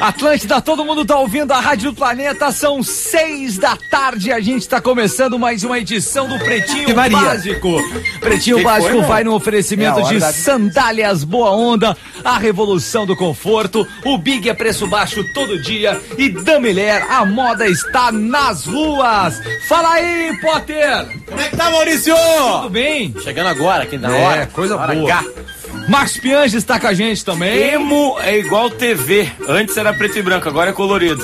Atlântida, todo mundo tá ouvindo a Rádio do Planeta, são 6 da tarde, a gente tá começando mais uma edição do Pretinho Básico. Pretinho Básico vai no oferecimento de Sandálias Boa Onda, a revolução do conforto, o Big é preço baixo todo dia e Damiler, a moda está nas ruas. Fala aí, Potter! Como é que tá, Maurício? Tudo bem? Chegando agora, aqui na hora. Coisa boa. Marcos Pianges está com a gente também. Emo é igual TV. Antes era preto e branco, agora é colorido.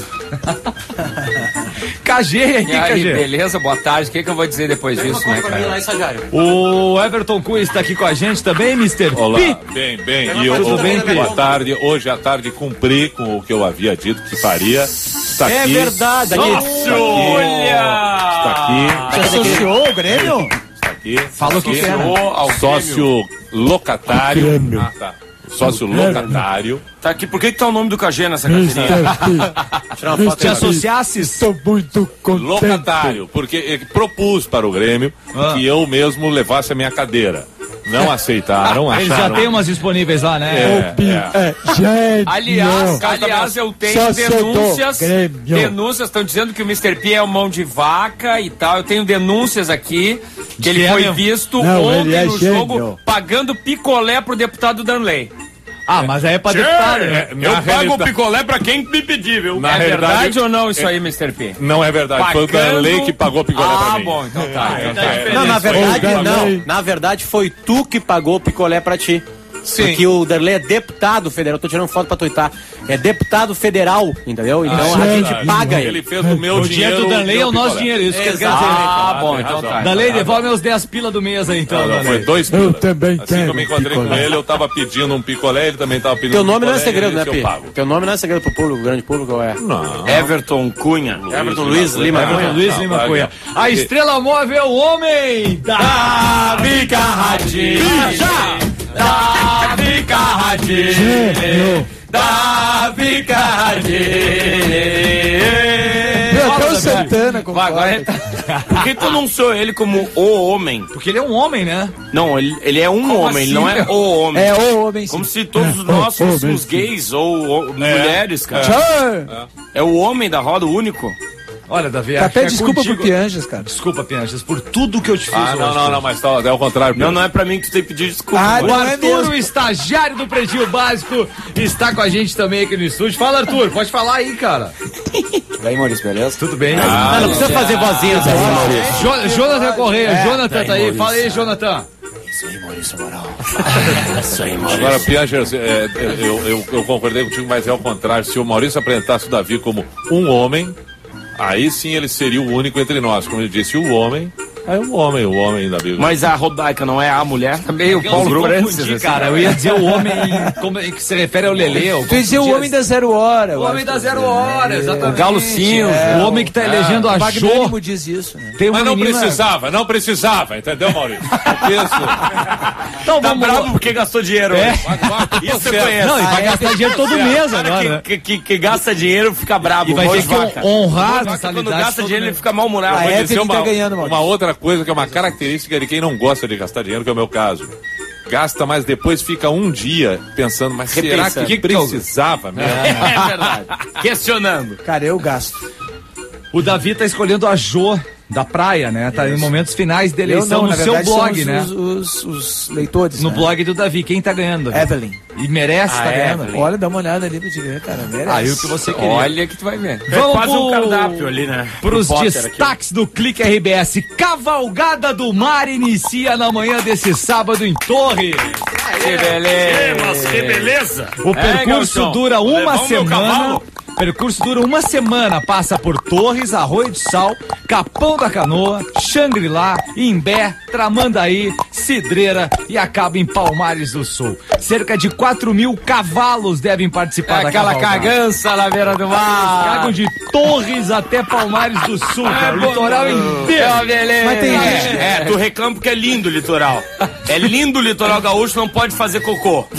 KG, e aí, KG? Beleza, boa tarde. O que eu vou dizer depois disso, né, cara? O Everton Cunha está aqui com a gente também, Mr. Olá, Pi. bem. E eu tudo bem, boa tarde. Hoje à tarde cumpri com o que eu havia dito que faria. Está é aqui. Verdade. Olha! Está aqui. Você associou o Grêmio? Aqui, falou que era sócio locatário. Tá. Sócio locatário. Tá aqui, por que tá o nome do KG nessa carteirinha? Tirar uma foto. Te associasse? Estou muito contente. Locatário, porque ele propus para o Grêmio que eu mesmo levasse a minha cadeira. Não aceitaram, acharam. Eles já tem umas disponíveis lá, né? Gente, aliás, eu tenho denúncias estão dizendo que o Mr. P é um mão de vaca e tal. Eu tenho denúncias aqui que ele foi visto ontem no jogo pagando picolé pro deputado Danley. Ah, mas aí é pra deputado, né? Eu pago o picolé pra quem me pedir, viu? É verdade ou não isso aí, Mr. P? Não é verdade, foi o Danley que pagou o picolé pra mim. Ah, bom, então tá. Não, na verdade, não. Na verdade, foi tu que pagou o picolé pra ti. Sim. Porque o Darley é deputado federal, tô tirando foto pra tuitar. É deputado federal, entendeu? Então a gente paga ele. Ele fez o meu dinheiro. O dinheiro do Darley é o nosso dinheiro, isso quer dizer. Ah, bom, então tá. Darley, devolve meus 10 pila do mês aí, então. Não, foi 2 pila. Eu também assim quero. Que eu me encontrei com ele, eu tava pedindo um picolé, ele também tava pedindo Teu um nome picolé. não é segredo, né, Pi? Pago. Teu nome não é segredo pro público, grande público, ou é? Não. Everton Cunha. Everton Luiz Lima Cunha. Luiz Lima Cunha. A estrela móvel, o homem da Bicardinho. Davi Carradinho. Meu Santana, como agora por que tu não sou ele como o homem? Porque ele é um homem, né? Não, ele é um homem, ele não é o homem. É o homem, sim. Como se todos nós fôssemos gays ou mulheres, cara. É o homem da roda, o único. Olha, Davi, até desculpa pro Pianges, cara. Desculpa, Pianges, por tudo que eu te fiz hoje. Não, mas tá, é ao contrário. Não é pra mim que tu tem que pedir desculpa. O Arthur, o estagiário do Pretinho Básico, está com a gente também aqui no estúdio. Fala, Arthur, pode falar aí, cara. E aí, Maurício, beleza? Tudo bem? Não precisa fazer vozinhas aí, Maurício. Jonathan Correia, Jonathan tá aí. Fala aí, Jonathan. Isso aí, Maurício Moral. Isso aí, Maurício. Agora, Pianges, eu concordei contigo, mas é ao contrário. Se o Maurício apresentasse o Davi como um homem, aí sim ele seria o único entre nós. Como ele disse, o homem é o homem da Bíblia. Mas a Rodaica não é a mulher? Também o Paulo Francis, cara. Eu ia dizer o homem como que se refere ao Lelê. Tu ia dizer o homem da 0 hora. O homem da 0 hora, exatamente. O Galo Cinza. O homem que tá elegendo a Jô. Diz isso, né? Mas não precisava, entendeu, Maurício? Então tá bravo porque gastou dinheiro. Isso você conhece. Não, e vai gastar dinheiro todo mês agora. Que gasta dinheiro fica bravo. E vai ter que honrar a quando gasta dinheiro ele fica mal-humorado. A Evelyn tá ganhando, Maurício. Uma outra coisa que é uma característica de quem não gosta de gastar dinheiro, que é o meu caso. Gasta, mas depois fica um dia pensando, mas será que precisava mesmo? É verdade. Questionando. Cara, eu gasto. O Davi tá escolhendo a Jô da praia, né? Tá em momentos finais de eleição no seu blog, né? Os leitores. No blog do Davi. Quem tá ganhando, Davi? Evelyn. E merece tá ganhando. Olha, dá uma olhada ali pra te ver, cara. Merece. Aí o que você queria. Olha que tu vai ver. Vamos quase um cardápio ali, né? Pros destaques do Clique RBS. Cavalgada do Mar inicia na manhã desse sábado em Torres. Que beleza! Que beleza! O percurso dura uma semana. Percurso dura uma semana, passa por Torres, Arroio do Sal, Capão da Canoa, Xangri-Lá, Imbé, Tramandaí, Cidreira e acaba em Palmares do Sul. Cerca de 4.000 cavalos devem participar da cavalgada. Aquela cagança na beira do mar. Cagam de Torres até Palmares do Sul, cara. O litoral inteiro. Mas tem gente. Tu reclama porque é lindo o litoral. É lindo o litoral gaúcho, não pode fazer cocô.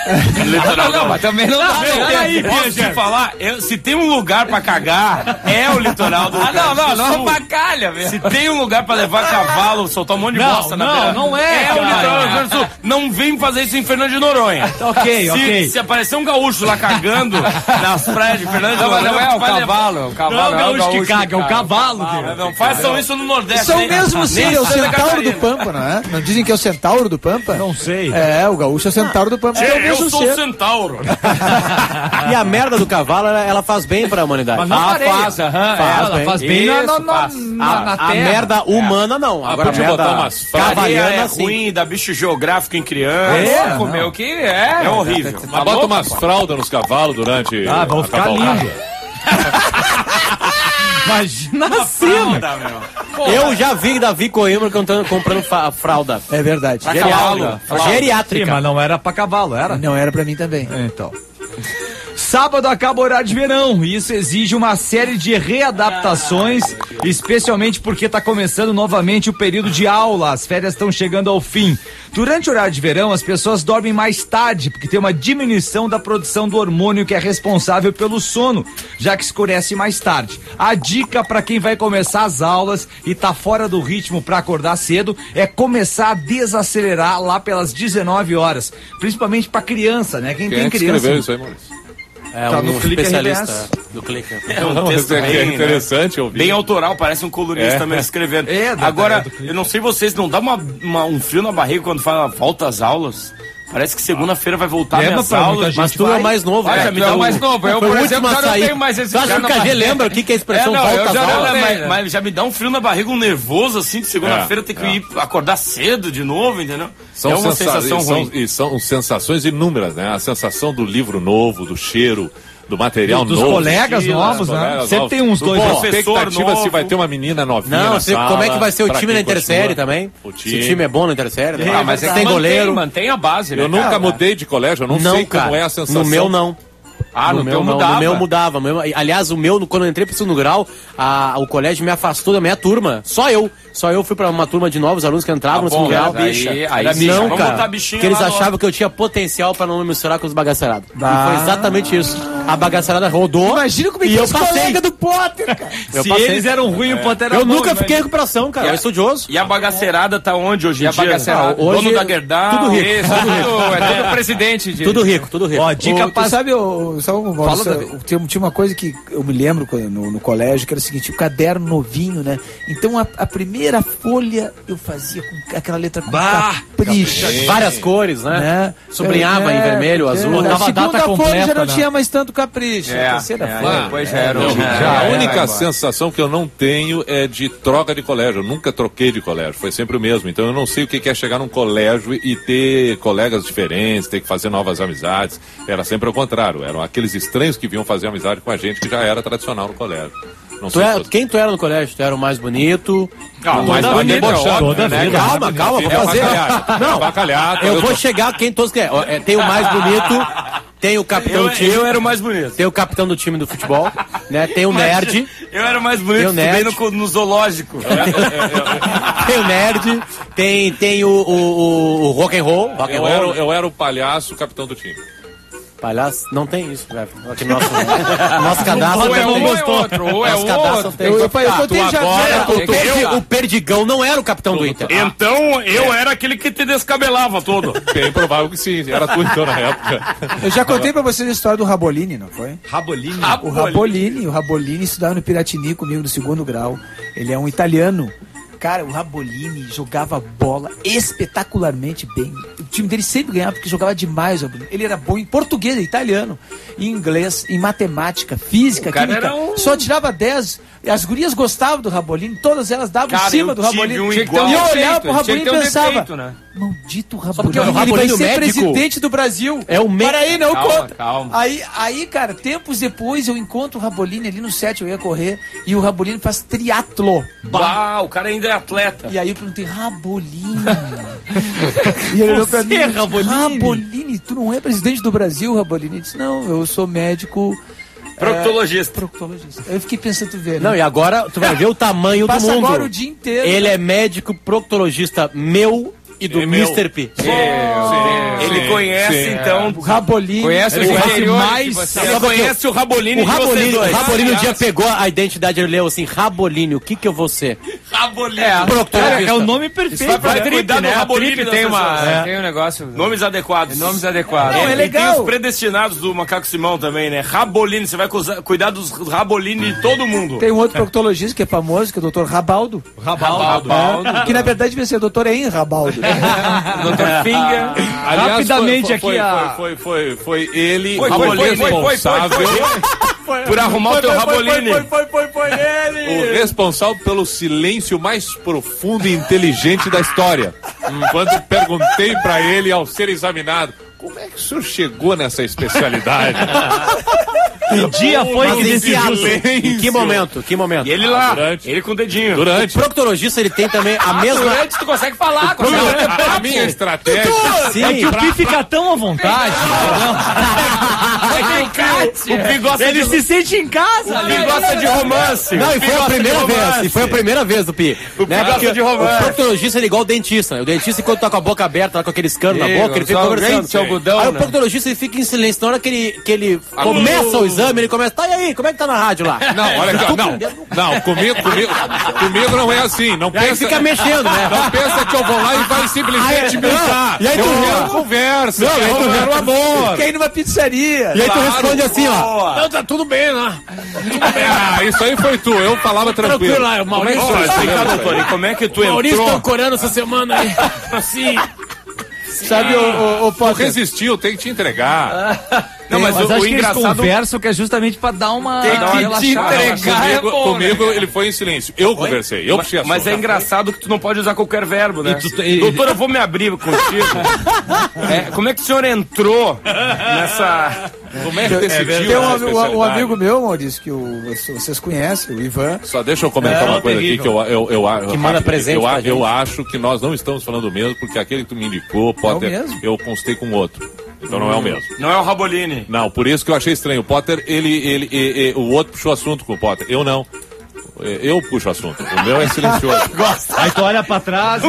Litoral não, mas também não dá. Posso te falar? Se tem um lugar pra cagar, é o litoral do Rio Grande do Sul. Não é pra calha, velho. Se tem um lugar pra levar cavalo, soltar um monte de bosta na beira. Não é. É o litoral do Rio Grande do Sul. Não vem fazer isso em Fernando de Noronha. Ok. Se aparecer um gaúcho lá cagando nas praias de Fernando de Noronha, não é o cavalo. O cavalo não é o gaúcho que caga, é o cavalo. Não façam isso no Nordeste. São mesmo sim, é o centauro do Pampa, não é? Não dizem que é o centauro do Pampa? Não sei. É, o gaúcho é o centauro do Pampa. Eu sou o centauro. E a merda do cavalo, ela faz bem pra humanidade. Mas não faz bem na terra. A merda humana não. Agora a merda cavalhana é ruim, dá bicho geográfico em criança. Comeu que é horrível. Mas bota umas fraldas nos cavalos durante vão ficar lindos. Imagina a cena. Eu já vi Davi Coimbra comprando fralda. É verdade. Geriátrica. Sim, mas não era pra cavalo, era? Não era pra mim também. Então. Sábado acaba o horário de verão e isso exige uma série de readaptações, especialmente porque está começando novamente o período de aula, as férias estão chegando ao fim. Durante o horário de verão, as pessoas dormem mais tarde, porque tem uma diminuição da produção do hormônio que é responsável pelo sono, já que escurece mais tarde. A dica para quem vai começar as aulas e tá fora do ritmo para acordar cedo é começar a desacelerar lá pelas 19 horas, principalmente para criança, né? Quem tem criança. Escreveu isso aí, Maurício? É tá no especialista do Clique. É um texto bem interessante ouvir. Bem autoral, parece um colunista também escrevendo. Agora, eu não sei vocês, não dá um frio na barriga quando fala volta às aulas? Parece que segunda-feira vai voltar minhas aulas. Mas tu é mais novo, né? Tu é mais novo. Eu, por exemplo, já não tenho mais esse... Tu acha que o KG lembra o que é a expressão volta às aulas? Mas já me dá um frio na barriga, um nervoso, assim, de segunda-feira ter que ir acordar cedo de novo, entendeu? É uma sensação ruim. E são sensações inúmeras, né? A sensação do livro novo, do cheiro, do material dos novo. Dos colegas novos, né? Sempre tem uns dois. Expectativa se vai ter uma menina novinha na sala. Como é que vai ser o time na Intersérie também? Se o time é bom na Intersérie. Mas tem goleiro. Mantém a base, né? Eu nunca mudei de colégio, eu não sei como é a sensação. No meu não. No meu mudava. No meu mudava. Aliás, quando eu entrei pro segundo grau, o colégio me afastou da minha turma. Só eu fui pra uma turma de novos alunos que entravam no segundo grau. Não, cara. Porque eles achavam que eu tinha potencial pra não me misturar com os bagaceirados. E foi exatamente isso. A bagaceirada rodou. Imagina como é que os colegas do Potter, cara. Se eles eram ruins, o Potter era bom. Eu nunca fiquei em recuperação, cara. Eu estudioso. E a bagaceirada tá onde hoje em dia? Dono da Gerdau. Tudo rico. É tudo presidente. Tudo rico. Ó, dica pra... Sabe, tinha uma coisa que eu me lembro no colégio, que era o seguinte, o caderno novinho, né? Então a primeira folha eu fazia com aquela letra com capricho. Várias cores, né? Sublinhava em vermelho, azul. A segunda folha já não tinha mais tanto capricho. A terceira folha. Depois já era. A única sensação que eu não tenho é de troca de colégio. Eu nunca troquei de colégio, foi sempre o mesmo. Então eu não sei o que é chegar num colégio e ter colegas diferentes, ter que fazer novas amizades. Era sempre o contrário. Eram aqueles estranhos que vinham fazer amizade com a gente que já era tradicional no colégio. Quem tu era no colégio? Tu era o mais bonito? O mais bonito né? Calma, vou fazer. Não, eu vou chegar quem todos querem. Tem o mais bonito, tem o capitão do time. Eu era o mais bonito. Tem o capitão do time do futebol, né? Tem o nerd. Eu era o mais bonito, estudei no zoológico. Tem o nerd, tem o rock and roll. Eu era o palhaço, capitão do time. Palhaço, não tem isso, velho. Aqui no nosso cadastro ou é um ou é outro. O Perdigão não era o capitão do Inter. Então eu era aquele que te descabelava todo. Bem provável que sim, era tu então na época. Eu já contei pra vocês a história do Rabolini, não foi? O Rabolini estudava no Piratini comigo no segundo grau. Ele é um italiano. Cara, o Rabolini jogava bola espetacularmente bem. O time dele sempre ganhava porque jogava demais. Ele era bom em português, italiano, em inglês, em matemática, física, química. Só tirava 10. As gurias gostavam do Rabolini, todas elas davam em cima do Rabolini. E eu olhava pro Rabolini e pensava, maldito Rabolini, ele vai ser presidente do Brasil. É o Para aí, não conta. Calma. Aí, cara, tempos depois eu encontro o Rabolini ali no set, eu ia correr, e o Rabolini faz triatlo. O cara ainda é atleta. E aí eu perguntei, Rabolini. E ele olhou pra mim, Rabolini, tu não é presidente do Brasil, Rabolini? Ele disse, não, eu sou médico... Proctologista. Eu fiquei pensando, tu vê, né? Não, e agora tu vai ver o tamanho do mundo. Passa agora o dia inteiro. Ele é médico proctologista meu e do Mr. P. Ele conhece, então, o Rabolini. Conhece o Rabolini. O Rabolini um dia pegou a identidade e leu assim, Rabolini, o que eu vou ser? Rabolini. É o nome perfeito. Cuidado, né? Rabolini tem um negócio. Nomes adequados. Não, é legal. Tem os predestinados do Macaco Simão também, né? Rabolini, você vai cuidar dos Rabolini de todo mundo. Tem um outro proctologista que é famoso, que é o Dr. Rabaldo. Rabaldo. Que na verdade devia ser Dr. Em Rabaldo. Dr. Finger. Aliás, rapidamente aqui foi ele responsável por arrumar o teu Rabolini. Foi ele. O responsável pelo silêncio mais profundo e inteligente da história. Quando perguntei pra ele ao ser examinado, como é que o senhor chegou nessa especialidade? Que dia foi que decidiu? Em que momento? E ele lá, ele com o dedinho. O proctologista, ele tem também a mesma... Durante tu consegue falar com a minha estratégia... É que o Pi fica tão à vontade. Ele se sente em casa. Ele gosta de romance. Não, e foi a primeira vez. E foi a primeira vez do Pi. O Pi gosta de romance. O proctologista é igual o dentista. O dentista, quando tá com a boca aberta, lá com aquele escano na boca, ele fica conversando. Aí o proctologista, ele fica em silêncio. Na hora que ele começa o exame, ele começa, tá, e aí, como é que tá na rádio lá? Não, olha aqui, não, comigo não é assim. Não pensa, aí fica mexendo, né? Não pensa que eu vou lá e vai simplesmente brincar. E aí tu quero conversa, eu quero amor. Quer ir numa pizzaria. E aí tu responde assim, ó. Não, tá tudo bem lá. Isso aí foi tu, eu falava tranquilo. Tranquilo lá, Maurício. Doutor, e como é que tu entrou? Maurício tá corando essa semana aí. Assim... Sabe, o Tu resistiu, tem que te entregar. Não, mas acho que eles conversam que é justamente pra dar uma... Tem que te entregar. Comigo ele foi em silêncio. Eu conversei, eu puxei a Mas é engraçado que tu não pode usar qualquer verbo, né? Doutor, eu vou me abrir contigo. Como é que o senhor entrou nessa... Como é que decidiu? Tem um amigo meu, Maurício, que vocês conhecem, o Ivan. Só deixa eu comentar uma coisa aqui que manda presente pra gente. Eu acho que nós não estamos falando do mesmo, porque aquele que tu me indicou, Potter, eu constei com outro. Então não é o mesmo. Não é o Rabolini. Não, por isso que eu achei estranho. O Potter, o outro puxou assunto com o Potter. Eu não. Eu puxo assunto. O meu é silencioso. Aí tu olha pra trás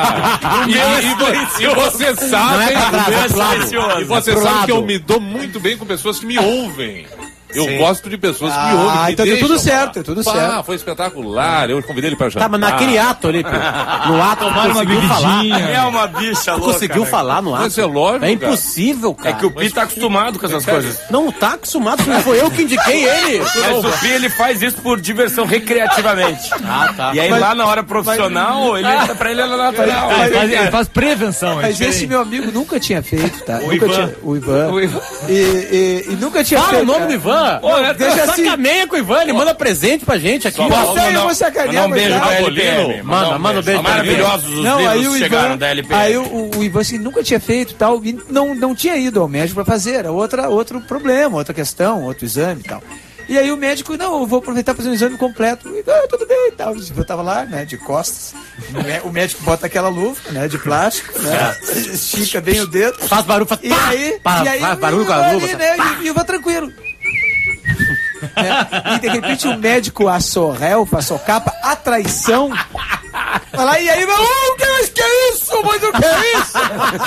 e você sabe. E você sabe que eu me dou muito bem com pessoas que me ouvem. Eu gosto de pessoas que me ouvem. Então tem tudo certo, certo. Foi espetacular. Eu convidei ele pra jantar. Tá, mas naquele ato ali, no ato, conseguiu falar. É uma bicha louca. Conseguiu falar no ato. Mas é lógico, é impossível, cara. É que o Pi tá acostumado com essas coisas. Não tá acostumado, foi eu que indiquei ele. Mas o Pi, ele faz isso por diversão, recreativamente. Tá. E aí lá na hora profissional, pra ele é natural. Ele faz prevenção. Mas esse meu amigo nunca tinha feito, tá? O Ivan. E nunca tinha feito. Fala o nome do Ivan. Deixa assim. Sacaneia com o Ivan, ele manda presente pra gente aqui. Eu vou sacanear, um beijo pra LPM. Manda um beijo. Maravilhosos os livros que chegaram da LPM. Aí o Ivan assim, nunca tinha feito tal, e não tinha ido ao médico pra fazer, era outro problema, outra questão, outro exame e tal. E aí o médico, não, eu vou aproveitar pra fazer um exame completo. E, tudo bem e tal. Eu tava lá, né, de costas. O médico bota aquela luva, né, de plástico, né, estica bem o dedo. Faz barulho, faz barulho com a luva. Ali, né, e eu vou tranquilo. E de repente o médico assorrel, passocapa, a traição. Vai lá, e aí, o que é isso? Mas o que é isso?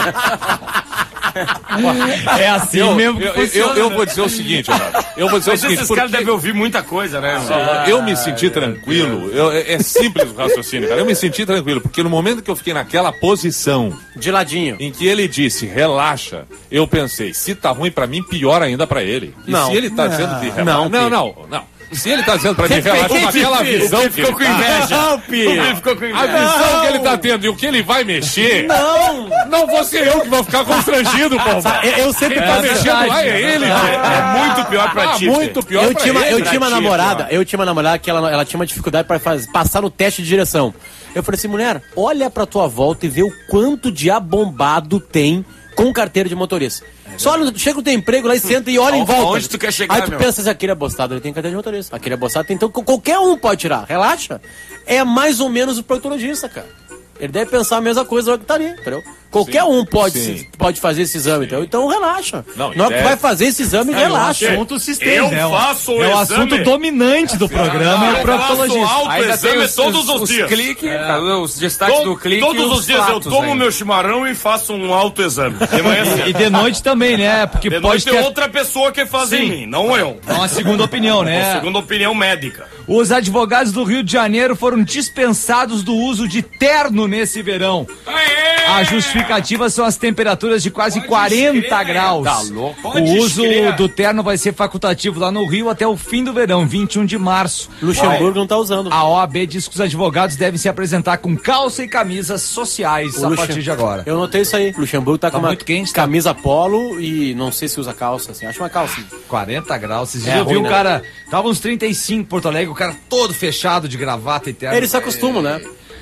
É assim mesmo. Eu vou dizer o seguinte, esses caras devem ouvir muita coisa, né? Eu me senti tranquilo. É simples o raciocínio, cara. Eu me senti tranquilo, porque no momento que eu fiquei naquela posição, de ladinho, em que ele disse, relaxa, eu pensei, se tá ruim pra mim, pior ainda pra ele. E se ele tá dizendo de relaxa... Não. Se ele tá dizendo pra mim, relaxa, com aquela visão que ficou com inveja. A visão que ele tá tendo e o que ele vai mexer... Não vou ser eu que vou ficar constrangido, pô. Eu sempre tá mexendo lá, é ele. É muito pior pra ti. Muito pior pra ele. Eu tinha uma namorada que ela tinha uma dificuldade pra passar no teste de direção. Eu falei assim, mulher, olha pra tua volta e vê o quanto de abombado tem com carteira de motorista. Só chega o teu emprego lá e senta e olha em volta. Onde tu quer chegar, aí tu pensa assim, aquele abostado, ele tem carteira de motorista. Aquele abostado tem, então qualquer um pode tirar. Relaxa. É mais ou menos o proctologista, cara. Ele deve pensar a mesma coisa que tá ali, entendeu? Qualquer um pode fazer esse exame, entendeu? Então relaxa. Não é que vai fazer esse exame, relaxa. É um assunto sistêmico. Eu faço o exame. É o assunto dominante do programa, é o proctologista. Ainda tem todos os dias. Os destaques do clique. Todos os dias eu tomo meu chimarrão e faço um autoexame. E de noite também, né? Porque de pode ter outra pessoa que faz em mim, não eu. É uma segunda opinião, né? Uma segunda opinião médica. Os advogados do Rio de Janeiro foram dispensados do uso de terno nesse verão. A justificativa são as temperaturas de quase 40 graus. Tá louco. O uso do terno vai ser facultativo lá no Rio até o fim do verão, 21 de março. Luxemburgo não tá usando. A OAB diz que os advogados devem se apresentar com calça e camisas sociais a partir de agora. Eu notei isso aí. Luxemburgo tá com uma muito quente, camisa polo e não sei se usa calça, assim. Acho uma calça. 40 graus. Vocês viram, eu vi um cara, tava uns 35 em Porto Alegre, o cara todo fechado de gravata e terno. Eles se acostumam, né?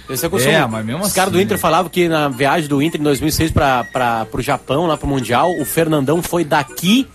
Mas mesmo assim. Os caras do Inter falavam que na viagem do Inter em 2006 pro Japão, lá pro Mundial, o Fernandão foi daqui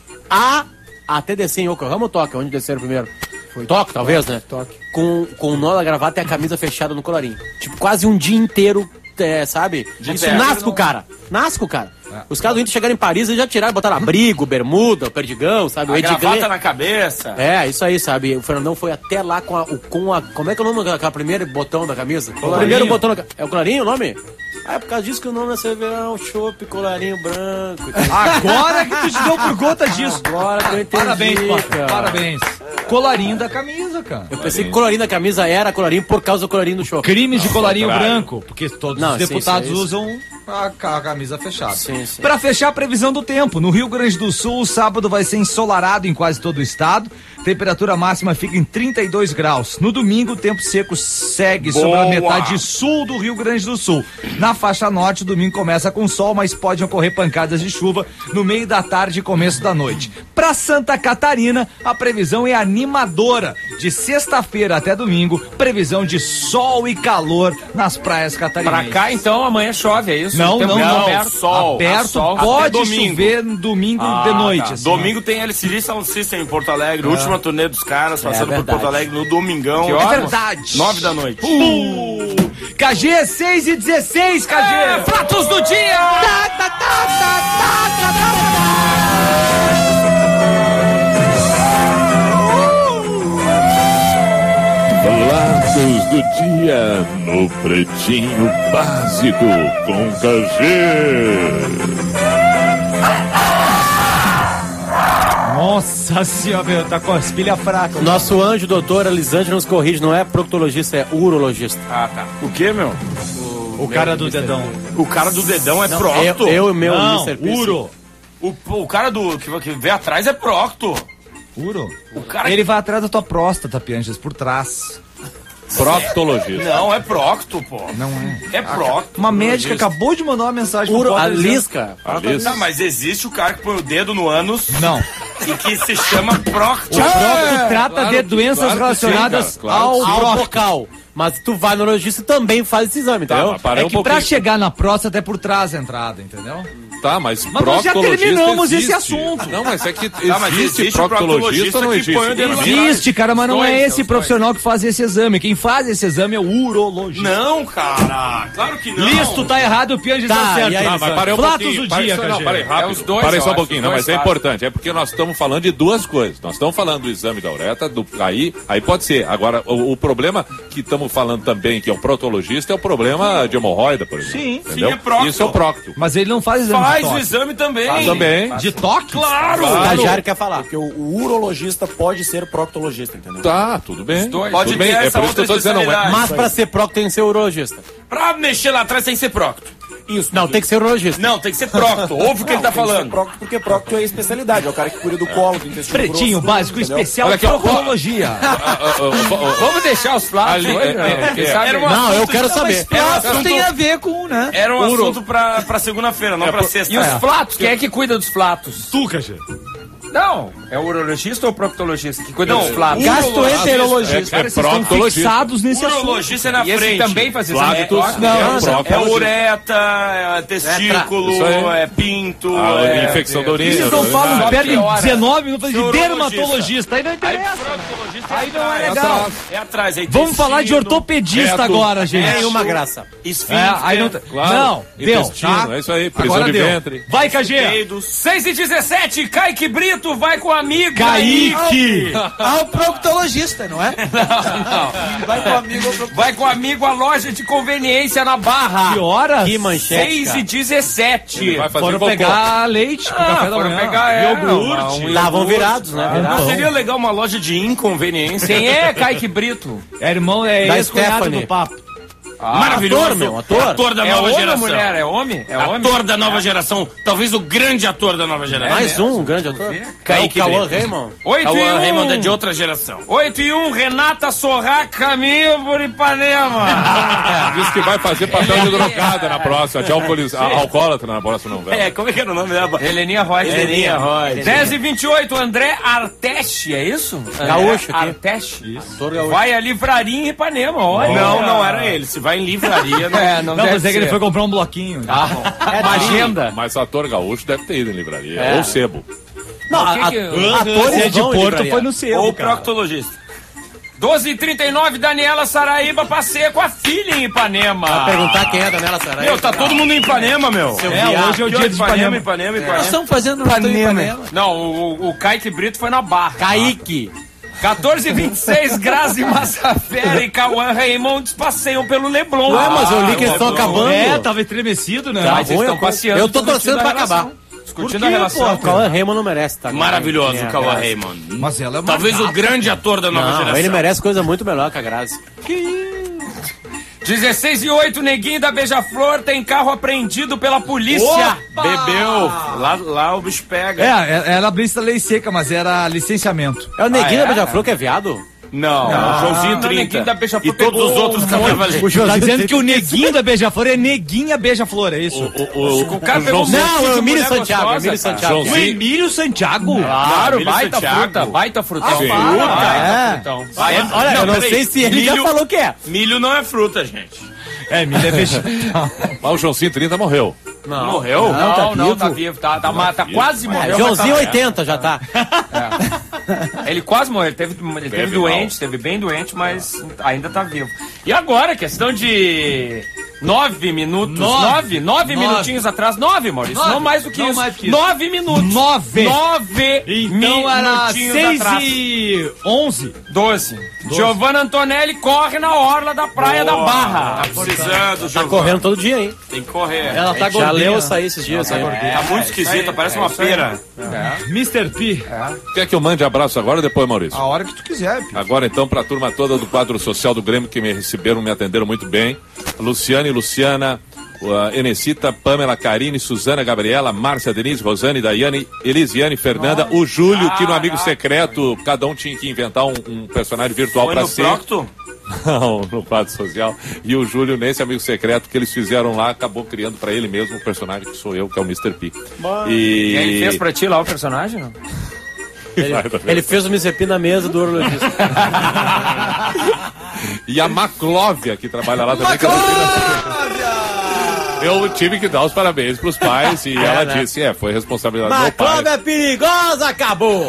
até descer em Yokohama ou Tóquio? Onde desceram primeiro? Foi Tóquio, talvez, né? Tóquio. Com o nó da gravata e a camisa fechada no colarinho. Tipo, quase um dia inteiro, sabe? Isso nasce com o cara. Nasce com o cara. Os caras do Inter chegaram em Paris e já tiraram, botaram abrigo, bermuda, o perdigão, sabe? A gravata na cabeça. É, isso aí, sabe? O Fernandão foi até lá com a como é que é o nome daquela primeiro botão da camisa? O primeiro botão é o colarinho o nome? Ah, é por causa disso que o nome é Cerverão, chopp, colarinho branco. Agora que tu te deu por conta disso. Agora que eu entendi. Parabéns, Potter. Parabéns. Colarinho da camisa, cara. Eu pensei que colarinho da camisa era colarinho por causa do colarinho do chopp. Crimes de colarinho branco, porque todos os deputados usam a camisa fechada. Sim. Para fechar a previsão do tempo, no Rio Grande do Sul, o sábado vai ser ensolarado em quase todo o estado. Temperatura máxima fica em 32 graus. No domingo, o tempo seco segue sobre a metade sul do Rio Grande do Sul. Na faixa norte, o domingo começa com sol, mas podem ocorrer pancadas de chuva no meio da tarde e começo da noite. Para Santa Catarina, a previsão é animadora. De sexta-feira até domingo, previsão de sol e calor nas praias catarinenses. Pra cá, então, amanhã chove, é isso? Não, aberto, sol. Aberto, pode chover no domingo de noite. Tá. Assim, domingo tem LCD Sound System em Porto Alegre, última turnê dos caras, passando por Porto Alegre no domingão. Que hora? É verdade. 9 da noite. KG 6h16, KG. Pratos do dia! Pratos do dia no Pretinho Básico com KG. Nossa senhora, meu, tá com as pilhas fracas. Nosso anjo, doutor Elisângela, nos corrige, não é proctologista, é urologista. Ah, tá. O que, meu? O cara do dedão. O cara do dedão é procto? Eu e meu Mr. Uro. O cara que vem atrás é procto. Uro? Ele vai atrás da tua próstata, Pianges, por trás. Proctologista. Não, é procto, pô. Não é. É procto. Uma médica acabou de mandar uma mensagem pro Potter. Alisca. Tá, mas existe o cara que põe o dedo no ânus. Não. E que se chama procto. O procto trata de doenças relacionadas ao bocal. Mas tu vai no urologista e também faz esse exame, entendeu? É que pra chegar na próstata é por trás a entrada, entendeu? Tá, mas nós já terminamos esse assunto. Não, mas é que existe proctologista ou não existe? Existe, cara, mas não é esse profissional que faz esse exame. Quem faz esse exame é o urologista. Não, cara, claro que não. Listo, tá errado, o Pianges tá certo. Mas parei um pouquinho. Parei rápido. Parei só um pouquinho, não, mas é importante. É porque nós estamos falando de duas coisas. Nós estamos falando do exame da uretra, aí pode ser. Agora, o problema que estamos falando também, que é o proctologista, é o problema de hemorroida, por exemplo. Sim, é procto. Isso é o procto. Mas ele não faz exame. Faz o exame também. Também. De toque? Claro. O estagiário quer falar. Porque o urologista pode ser proctologista, entendeu? Tá, tudo bem. Pode ter essa é por isso que eu tô dizendo. Mas pra ser procto tem que ser urologista. Pra mexer lá atrás tem que ser procto. Isso. Não, tem que ser urologista. Não, tem que ser procto. Ouve o que ele tá falando. Procto, porque procto é especialidade. É o cara que cuida do colo, do intestino Pretinho grosso, básico entendeu? especial proctologia. Vamos deixar os platos. Não, eu quero saber. Platos tem a ver com, né? Era um assunto pra segunda-feira, não pra sexta. E os platos? Quem é que cuida dos platos? Tu, KG. Não, é o urologista ou o proctologista que cuida dos flatos? Gastroenterologista. É proctologista. Fixados nesse assunto. Urologista é na E esse frente. também faz exame? É ureta, é testículo, é pinto, infecção da urina. Vocês não falam, perdem piora. 19 minutos de Urologista. dermatologista. Aí não interessa. Aí não é legal. É atrás, aí Vamos falar de ortopedista agora, gente. Nenhuma graça. Aí não, Claro. não, deu. Intestino, Tá? é isso aí, prisão Agora de deu. ventre. Vai, KG. 6h17, Kaique Brito vai com o amigo. Kaique. O proctologista, não é? Não. Vai com o amigo. Vai com o amigo a loja de conveniência na Barra. Que horas? Que manchete, 6h17. Vai fazer Foram cocô. pegar leite pro café da Foram manhã. pegar iogurte. Estavam virados, né? Não seria legal uma loja de inconveniência? Quem é Kaique Brito? É irmão, é Da ex-cunhado Stephanie. do papo. Maravilhoso. Ator, meu, ator. Ator da É nova homem ou geração. mulher? É homem? É homem? Ator da nova geração. Talvez o grande ator da nova geração. Mais um grande ator. Kaique É o Cauã Brito. Raymond. 8 e 1. Cauã Raymond é de outra geração. 8h01, Renata Sorrá, caminho por Ipanema. Diz que vai fazer papel de drogada na próxima, de alcoólatra na próxima novela. Como é que era o nome dela? Heleninha Roy. Heleninha Roy. 10h28, André Arteche, é isso? Gaúcho aqui. Arteche. Ator gaúcho. Vai a livraria em Ipanema, olha. Não era ele. Se vai em livraria, Não, Não, deve mas é que ele ser. foi comprar um bloquinho. Uma agenda. Mas ator gaúcho deve ter ido em livraria. Ou sebo. Não, atores de vão em Porto livraria. foi no sebo, Ou cara. proctologista. 12h39, Daniela Saraíba passeia com a filha em Ipanema. Vai perguntar quem é Daniela Sarai. Meu, tá todo mundo em Ipanema, meu. Hoje é o dia de Ipanema. Ipanema. Nós estamos fazendo Ipanema. Não, o Kaique Brito foi na Barra. Kaique. 14h26, Grazi Massafera e Cauã Raymond passeiam pelo Leblon. Ué, mas eu li que eles estão acabando. É, tava estremecido, né? Mas eles estão passeando. Eu tô torcendo pra acabar. Discutindo a relação. O Cauã Raymond não merece, tá? Maravilhoso o Cauã Raymond. Mas ela é uma Talvez o grande ator da nova Não, geração. ele merece coisa muito melhor que a Grazi. 16h08, Neguinho da Beija-Flor tem carro apreendido pela polícia. Bebeu. Lá o bicho pega. Era brista lei seca, mas era licenciamento. É o Neguinho é? da Beija-Flor que é viado? Não, o Joãozinho não, 30. Neguinho da Beija-Flor E todos os pegou outros um carnavalistas. Tá dizendo que o neguinho da Beija-Flor é neguinha Beija-Flor, é isso? O cara pegou um Não, monte é o de Emílio mulher Santiago. gostosa, Emílio cara. Santiago. O Emílio Santiago? Claro, Emílio baita Santiago. fruta, baita fruta. Sim. Então. Olha, eu não peraí. sei se ele já Milho- falou que é. Milho não é fruta, gente. Emílio é vegetal. Mas o Joãozinho 30 morreu. Morreu? Não, tá vivo. Tá quase morreu. Joãozinho mas 80 já tá. Ele quase morreu. Ele teve doente, teve bem doente, mas ainda tá vivo. E agora, questão de 9 minutos. 9 minutinhos atrás. 9, Maurício. Nove. Não mais do que Não isso. mais do que isso. 9 minutos. 9. 9 Então era minutinhos atrás. 6h11. 12. Giovanna Antonelli corre na orla da Praia da Barra. Tá precisando, Tá Giovanna. correndo todo dia, hein? Tem que correr. Ela tá Já gordinha. leu isso aí esses dias. né? Tá muito esquisita, parece uma pera. Mr. P. Quer que eu mande abraço agora ou depois, Maurício? A hora que tu quiser. Agora então para a turma toda do quadro social do Grêmio que me receberam, me atenderam muito bem. Luciane e Luciana, Enesita, Pamela, Karine, Suzana, Gabriela, Márcia, Denise, Rosane, Daiane, Elisiane, Fernanda, o Júlio, que no Amigo Secreto cada um tinha que inventar um personagem virtual Foi para no ser. Procto? Não, no quadro social. E o Júlio, nesse Amigo Secreto que eles fizeram lá, acabou criando para ele mesmo um personagem que sou eu, que é o Mr. P. E ele fez pra ti lá o personagem? Não? Ele fez o Misepi na mesa do urologista. E a Maclóvia, que trabalha lá também. Eu tive que dar os parabéns pros pais e ela né? disse, foi responsabilidade do meu pai. Maclóvia é perigosa, acabou!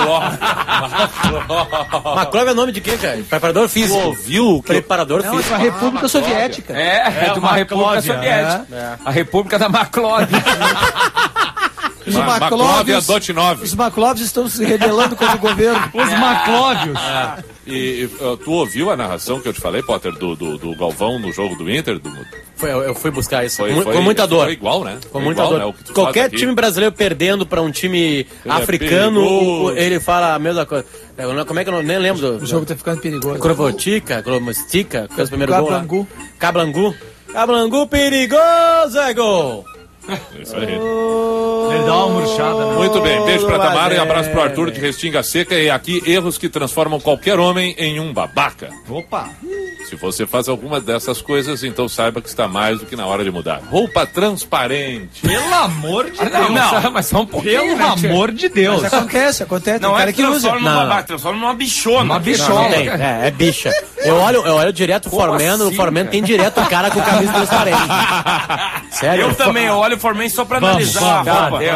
Maclóvia é nome de quê, cara? Preparador físico. Ouviu? Preparador Não, é físico. uma República Soviética. É de uma República Soviética. A República da Maclóvia. Os Maclóvia Maclóvios, Dotnov. os Maclóvios estão se rebelando contra o governo. Os Maclóvios. E tu ouviu a narração que eu te falei, Potter, do Galvão no jogo do Inter? Eu fui buscar isso. Foi, Com muita dor. Foi igual, né? Com Foi muita igual, dor. né? O que tu faz Qualquer aqui. time brasileiro perdendo pra um time Ele é africano, perigoso. ele fala a mesma coisa. Como é que eu nem lembro? O jogo tá ficando perigoso. Crovotica, Cromostica, que fez o primeiro Cablangu. gol lá. Cablangu. Cablangu perigoso, é gol! Isso aí. Ele dá uma murchada, né? Muito bem, beijo pra Tamara e é. abraço pro Arthur de Restinga Seca. E aqui, erros que transformam qualquer homem em um babaca. Opa. Se você faz alguma dessas coisas, então saiba que está mais do que na hora de mudar. Roupa transparente. Pelo amor de Deus. Não, mas só um pouquinho. Pelo amor de Deus. Mas acontece. Não, tem cara que usa. Transforma numa bichona. Uma bichona. É bicha. Eu olho direto o Forman, o Forman tem direto o cara com camisa transparente. Sério? Eu também olho o Forman só pra analisar a roupa.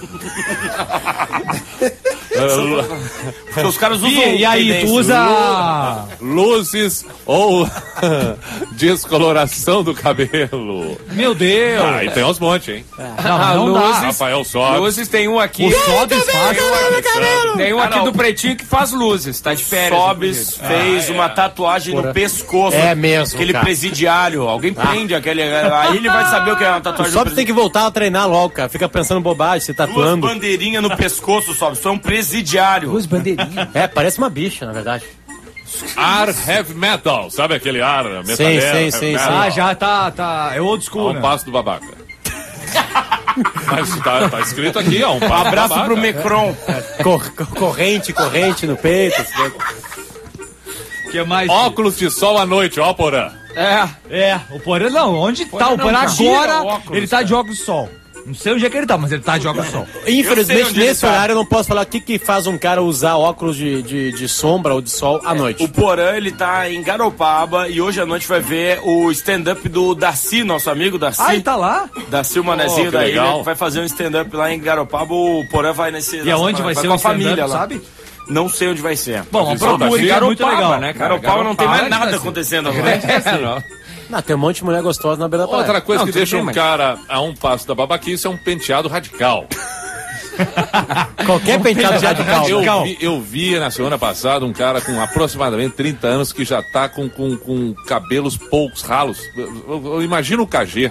Porque os caras usam. E aí, tu usa luzes ou descoloração do cabelo. Meu Deus. Ah, e tem uns montes, hein? Não dá. Rafael Sobes. Luzes tem um aqui. O Sobes faz. Tem um aqui do Pretinho que faz luzes, tá de férias. Sobes fez uma tatuagem no pescoço. É mesmo, aquele cara. presidiário. Alguém prende aquele. Aí ele vai saber o que é uma tatuagem. O Sobes tem que voltar a treinar logo, cara. Fica pensando bobagem, se tatuando. Duas bandeirinhas no pescoço, Sobes. Tu é um presidiário. Duas bandeirinhas. Parece uma bicha, na verdade. Ar heavy metal, sabe aquele ar metalero? Sim. Ah, já tá. É old school, Um passo do babaca. Mas tá escrito aqui, ó. Um Abraço pro Mecron. Corrente no peito. Que mais? Óculos de sol à noite, ó, Porã. O Porã não. Onde tá o Porã agora? Ele tá de óculos de sol. Não sei onde é que ele tá, mas ele tá de óculos de sol. Infelizmente, nesse horário eu não posso falar o que faz um cara usar óculos de sombra ou de sol à noite. O Porã, ele tá em Garopaba e hoje à noite vai ver o stand-up do Darcy, nosso amigo Darcy. Ah, ele tá lá? Darcy, o manezinho da ilha, vai fazer um stand-up lá em Garopaba. O Porã vai nesse... E aonde vai ser com o a família lá, sabe? Não sei onde vai ser. Bom, procure, é muito legal, né, cara? Garopaba não tem mais nada acontecendo agora. Não, tem um monte de mulher gostosa na beira da praia. Outra coisa que deixa um cara a um passo da babaquice é um penteado radical. Qualquer penteado radical. Eu vi na semana passada um cara com aproximadamente 30 anos que já tá com cabelos poucos ralos. Eu imagino o KG.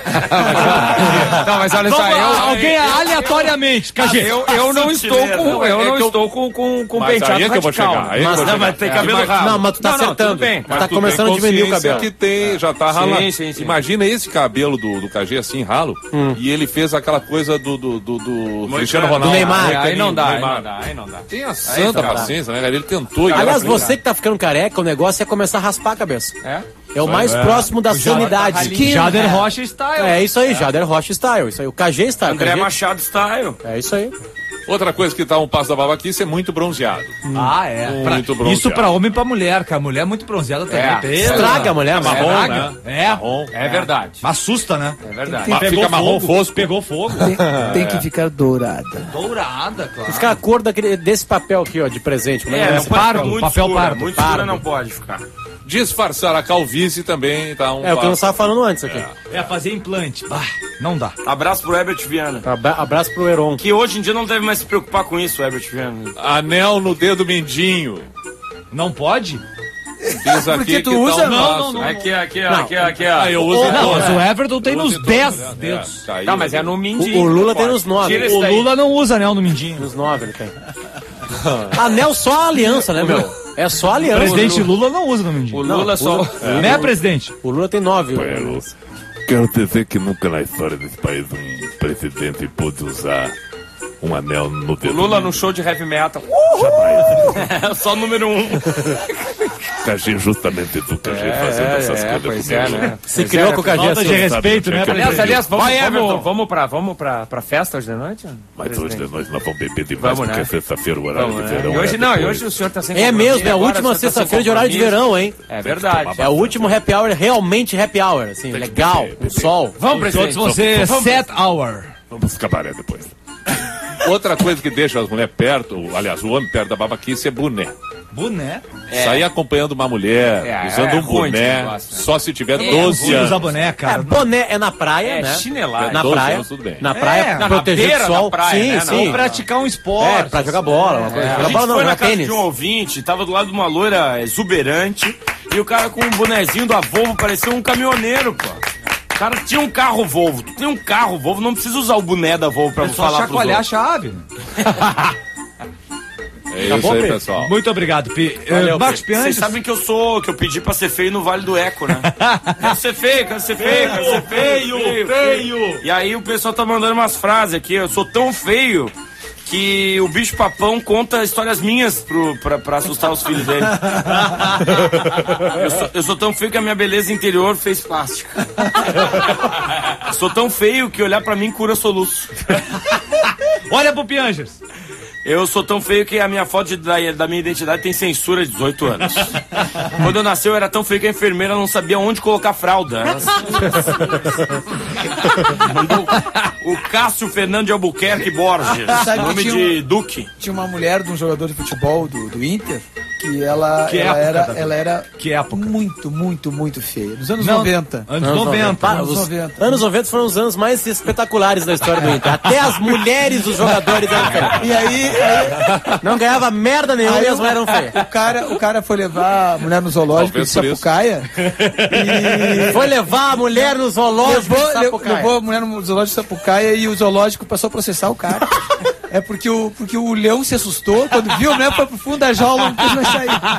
Não, mas olha só, alguém aleatoriamente, KG. Eu não estou com penteado aí que eu vou chegar. Mas tem cabelo ralo. Não, mas tu tá acertando. Tá começando a diminuir o cabelo. Que já tá ralo. Sim. Imagina esse cabelo do KG assim, ralo. E ele fez aquela coisa do Cristiano Ronaldo. Do Neymar. Aí não dá. Tem a santa paciência, né, cara? Ele tentou. Aliás, você que tá ficando careca, o negócio é começar a raspar a cabeça. É o mais próximo da sanidade. Jader Rocha Style. É isso aí, Jader Rocha Style. Isso aí, o KG Style. André Machado Style. É isso aí. Outra coisa que tá um passo da babaquice é muito bronzeado. Muito bronzeado. Isso pra homem e pra mulher, cara. Mulher muito bronzeada também. Estraga a mulher, marrom, né? Marrom. É verdade. Assusta, né? É verdade. Fica marrom fosco. Pegou fogo. Tem que ficar dourada. Dourada, claro. Fica a cor desse papel aqui, ó, de presente. Não pode pardo, muito papel escura, pardo. muito escura não pode ficar. Disfarçar a calvície também tá um É o que eu não estava falando antes aqui. Fazer implante. Não dá. Abraço pro Herbert Viana. Abraço pro Heron. Que hoje em dia não deve mais se preocupar com isso, Herbert Viana. Anel no dedo mindinho. Não pode? Diz aqui Porque tu que usa? tá um Não. passo. Aqui. Ah, eu uso Não, todos. mas o Everton tem nos Uso 10 todos, dedos. Tá, mas é no mindinho. O Lula tem nos 9. Tira O Lula não usa anel no mindinho. Nos 9 ele tem. Anel só a aliança, né, meu? É só a O aliança. presidente Lula não usa no mindinho. O Lula só... Né, presidente? O Lula tem 9. Quero dizer que nunca na história desse país um presidente pôde usar um anel no dedo. Lula no show de heavy metal. É só o número 1. KG justamente do KG fazendo essas coisas. Pois é, né? Se criou com o KG Falta de assim. respeito, né, presidente? Aliás, Everton. vamos pra festa hoje de noite? Mas hoje de noite nós vamos beber demais, Vamos, porque né? é sexta-feira, o horário de verão. E hoje é não, e depois. hoje o senhor tá sem É compromisso. mesmo, é a Agora última o senhor tá sem sexta-feira de horário de compromisso. verão, hein? É verdade. É o último happy hour, realmente happy hour, assim, legal, com sol. Vamos, presidente. Todos você set hour. Vamos cabaré depois. Outra coisa que deixa as mulheres perto, aliás, o homem perto da babaquice é boné. Boné. Sair acompanhando uma mulher, usando um ruim esse boné, negócio, né? só se tiver 12 anos. Usa boné, cara. Boné é na praia, né? Chinelagem. Na 12 praia, anos, tudo bem. na praia, na proteger beira do sol. da praia, sim, né? sim. Ou praticar um esporte. Pra jogar bola, uma coisa. A Jogar gente bola não, foi na jogar casa tênis. de um ouvinte, tava do lado de uma loira exuberante, e o cara com um bonezinho da Volvo parecia um caminhoneiro, pô. O cara tinha um carro Volvo. Tu tem um carro Volvo, não precisa usar o boné da Volvo pra É só falar pros chacoalhar a outros. chave. É isso aí, pessoal. Muito obrigado, Pi. Valeu, Marcos Pi. Pianges. Vocês sabem que eu pedi pra ser feio no Vale do Eco, né? Quero ser feio. E aí o pessoal tá mandando umas frases aqui, eu sou tão feio que o bicho papão conta histórias minhas pra assustar os filhos dele. Eu sou tão feio que a minha beleza interior fez plástica. Eu sou tão feio que olhar pra mim cura soluço. Olha pro Piangers. Eu sou tão feio que a minha foto da minha identidade tem censura de 18 anos. Quando eu nasci, eu era tão feio que a enfermeira não sabia onde colocar fralda. O Cássio Fernando de Albuquerque Borges, nome de Duque. Tinha uma mulher de um jogador de futebol do Inter, que ela era muito feia. Nos anos 90. Anos 90 foram os anos mais espetaculares da história do Inter. Até as mulheres dos jogadores eram feias. E aí não ganhava merda nenhuma e as mulheres eram feias. O cara foi levar a mulher no zoológico de Sapucaia. Foi levar a mulher no zoológico de Sapucaia. Levou a mulher no zoológico de Sapucaia e o zoológico passou a processar o cara. É porque o leão se assustou, quando viu, né? Foi pro fundo da jaula, não quis mais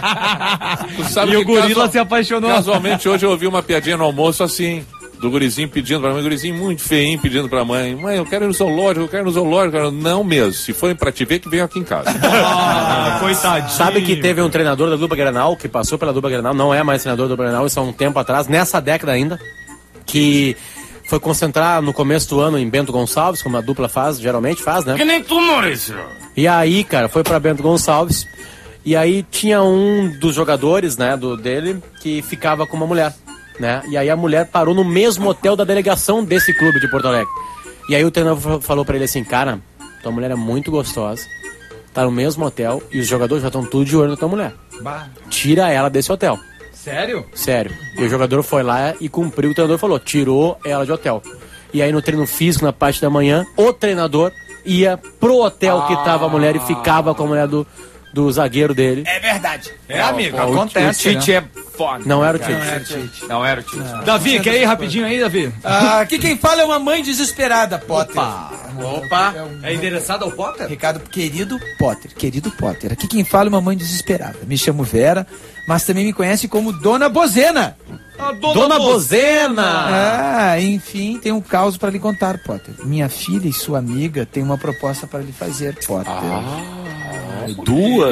sair. E o gorila se apaixonou. Casualmente, hoje eu ouvi uma piadinha no almoço assim, do gurizinho pedindo pra mãe, gurizinho muito feinho pedindo pra mãe, eu quero ir no zoológico, Não mesmo, se forem pra te ver, que venham aqui em casa. Coitadinho. Sabe que teve um treinador da dupla Grenal, que passou pela dupla Grenal, não é mais treinador da dupla Grenal, isso há um tempo atrás, nessa década ainda, que foi concentrar no começo do ano em Bento Gonçalves, como a dupla geralmente faz, né? Que nem tu, Maurício. E aí, cara, foi pra Bento Gonçalves, e aí tinha um dos jogadores, né, dele, que ficava com uma mulher, né? E aí a mulher parou no mesmo hotel da delegação desse clube de Porto Alegre. E aí o treinador falou pra ele assim, cara, tua mulher é muito gostosa, tá no mesmo hotel, e os jogadores já estão tudo de olho na tua mulher. Tira ela desse hotel. Sério? Sério. E o jogador foi lá e cumpriu, o treinador falou, tirou ela de hotel. E aí no treino físico, na parte da manhã, o treinador ia pro hotel que tava a mulher e ficava com a mulher do zagueiro dele. É verdade. Amigo, acontece. O Tite é foda. Não era o Tite. Não era o Tite. Davi, quer ir rapidinho aí, Davi? Aqui quem fala é uma mãe desesperada, Potter. Opa. É endereçado ao Potter? Recado, querido Potter. Aqui quem fala é uma mãe desesperada. Me chamo Vera, mas também me conhece como Dona Bozena. Dona Bozena! Enfim, tem um caos para lhe contar, Potter. Minha filha e sua amiga têm uma proposta para lhe fazer, Potter. Duas,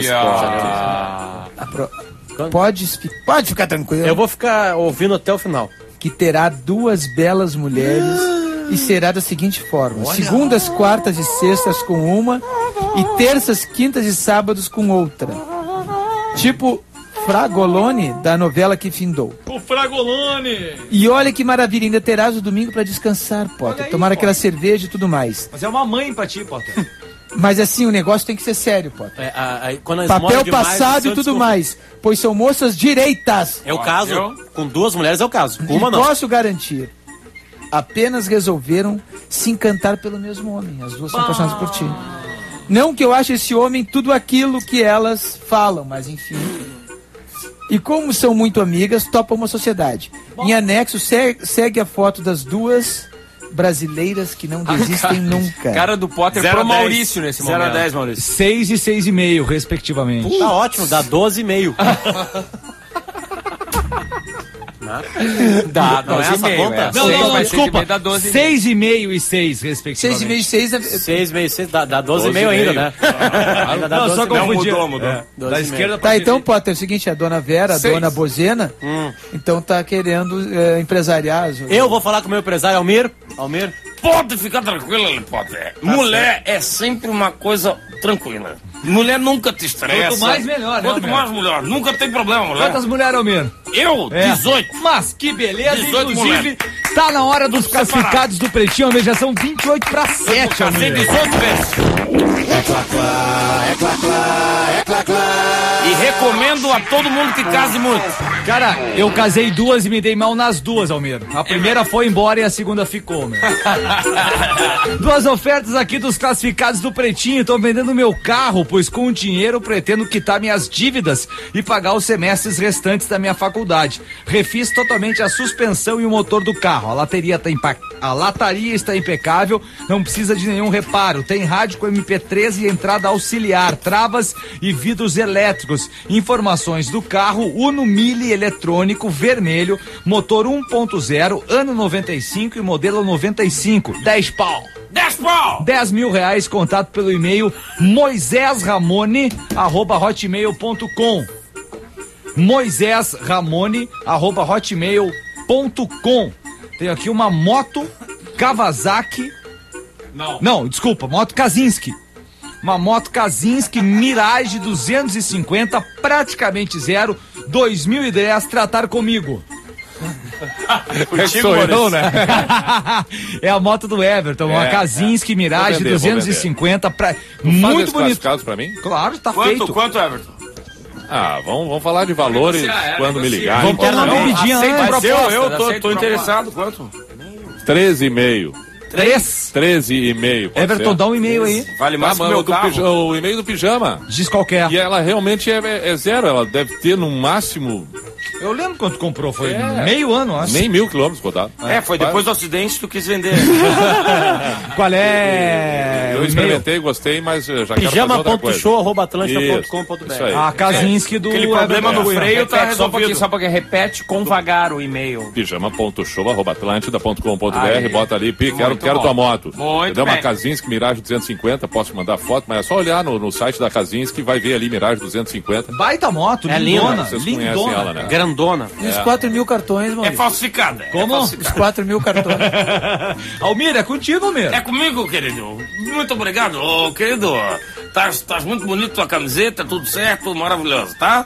Pode ficar tranquilo. Eu vou ficar ouvindo até o final. Que terá 2 belas mulheres e será da seguinte forma: segundas, quartas e sextas com uma e terças, quintas e sábados com outra. Tipo Fragolone da novela que findou. O Fragolone! E olha que maravilha, ainda terás o domingo para descansar, Potter. Tomar aquela cerveja e tudo mais. Mas é uma mãe pra ti, Potter. Mas assim, o negócio tem que ser sério, Potter. Quando papel passado e tudo mais. Pois são moças direitas. É o caso. Com 2 mulheres é o caso. Com uma não. Posso garantir. Apenas resolveram se encantar pelo mesmo homem. As duas são apaixonadas por ti. Não que eu ache esse homem tudo aquilo que elas falam, mas enfim. E como são muito amigas, topam uma sociedade. Em anexo, segue a foto das 2 brasileiras que não desistem nunca. Cara do Potter pro Maurício nesse momento. 0 a 10, Maurício. 6 e 6,5, respectivamente. Tá ótimo, dá 12,5. Não é essa conta? Não, desculpa. 6,5 e 6, respectivamente. 6,5 e 6 é... 6,5 e 6 dá 12,5 ainda, né? Ainda dá 12,5. Só confundiu. Mudou. Da esquerda pra então, Potter, é o seguinte, a dona Vera, a dona Bozena, então tá querendo empresariar. Eu vou falar com o meu empresário, Almir. Pode ficar tranquilo, Potter. Mulher é sempre uma coisa tranquila. Mulher nunca te estressa. Quanto mais melhor, né? Quanto mais mulher. Nunca tem problema, mulher. Quantas mulheres, Almir? Eu? 18. Mas que beleza. 18 inclusive, mulher. Tá na hora dos classificados do Pretinho. Já são 28 para 7, Almir. 18 vezes. É clá. E recomendo a todo mundo que case muito. Cara, eu casei 2 e me dei mal nas 2, Almir. A primeira foi embora e a segunda ficou, meu. 2 ofertas aqui dos classificados do Pretinho. Tô vendendo meu carro, pois com o dinheiro pretendo quitar minhas dívidas e pagar os semestres restantes da minha faculdade. Refiz totalmente a suspensão e o motor do carro. A lataria está impecável, não precisa de nenhum reparo. Tem rádio com MP3 e entrada auxiliar, travas e vidros elétricos. Informações do carro Uno Mille eletrônico vermelho, motor 1.0, ano 95 e modelo 95. 10 pau. 10 pau! 10 mil reais, contato pelo e-mail moisesramone@hotmail.com. moisesramone@hotmail.com. Tem aqui uma moto Kawasaki. Não, desculpa, moto Kazinski. Uma moto Kazinski Mirage 250, praticamente zero, 2010, tratar comigo. Sou eu, né? É a moto do Everton, uma Kazinski Mirage 250, muito bonito. Caso pra mim? Claro, tá feito. Quanto, Everton? Vamos falar de valores quando me ligarem. Vamos ter uma bebidinha antes. Eu tô interessado. Quanto? 13,5. 13,5. Everton, dá um e-mail aí. Vale mais que o meu carro. O e-mail do pijama. Diz qualquer. E ela realmente é zero. Ela deve ter no máximo... Eu lembro quando comprou, foi meio ano, acho. Nem 1.000 quilômetros rodado. Foi depois do acidente que tu quis vender. Qual é? Eu experimentei, gostei, mas já quero fazer outra coisa. Pijama.show@atlântica.com.br. A Kazinski do... Aquele problema no freio tá resolvido. Só porque repete com vagar o e-mail. Pijama.show@atlântida.com.br. Bota ali, quero tua moto. Deu uma Kazinski Mirage 250, posso mandar foto, mas é só olhar no site da Kazinski, vai ver ali Mirage 250. Baita moto, lindona. Vocês conhecem ela, né? Grandona. E os 4 mil cartões, mano? É falsificada. Como? Os 4 mil cartões. Almir, é contigo, Almir. É comigo, querido. Muito obrigado, querido. Tá muito bonito tua camiseta, tudo certo, maravilhoso, tá?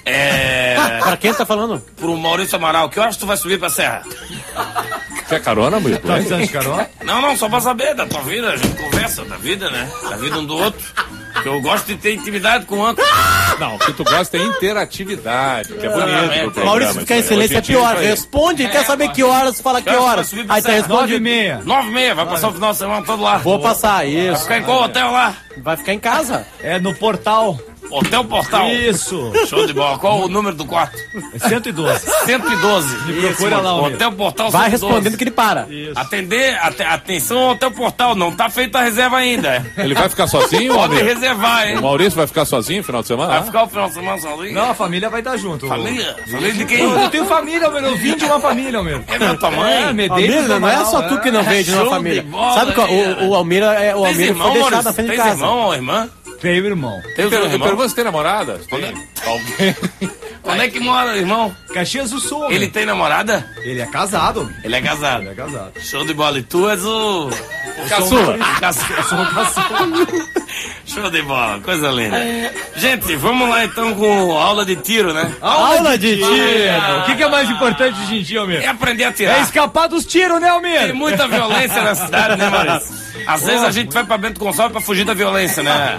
Pra quem tá falando? Pro Maurício Amaral. Que horas tu vai subir pra serra? Quer carona, Almir? Tá precisando de carona? Não, só pra saber da tua vida. A gente conversa da vida, né? Da vida um do outro. Que eu gosto de ter intimidade com o âncora. Não, o que tu gosta é interatividade, que é bonito. Maurício ficar em silêncio é pior. Responde, quer saber que horas, fala que horas. Aí tu responde 9h30. 9h30, vai passar o final de semana todo lá. Vou passar, isso. Vai ficar em qual hotel lá? Vai ficar em casa. É no Portal. Hotel Portal. Isso. Show de bola. Qual o número do quarto? 112. 112. Me procura lá, Hotel Portal 112. Vai respondendo que ele para. Atenção, Hotel Portal, não tá feita a reserva ainda. Ele vai ficar sozinho, Pode Almir? reservar, hein? O Maurício vai ficar sozinho no final de semana? Vai ficar o final de semana sozinho? Não, a família vai estar junto. Família? Família de quem? Eu tenho família, meu. Eu vim de uma família, meu. É da tua mãe? Almir, não é só tu que não veio de uma família. Sabe qual? O Almir foi deixado na frente de casa. Tem irmão ou irmã? Tenho irmão. Tem pergunta se tem namorada? Alguém? Onde é que mora, irmão? Caxias do Sul. Ele tem namorada? Ele é casado. Ele é casado. Ele é casado. Show de bola. E tu és o... Caçula. Eu sou o caçula. Show de bola. Coisa linda. Gente, vamos lá então com aula de tiro, né? Aula de tiro. O que é mais importante hoje em dia, Almir? É aprender a tirar. É escapar dos tiros, né, Almir? Tem muita violência na cidade, né, Maurício? Às vezes a gente vai pra Bento Gonçalves pra fugir da violência, né?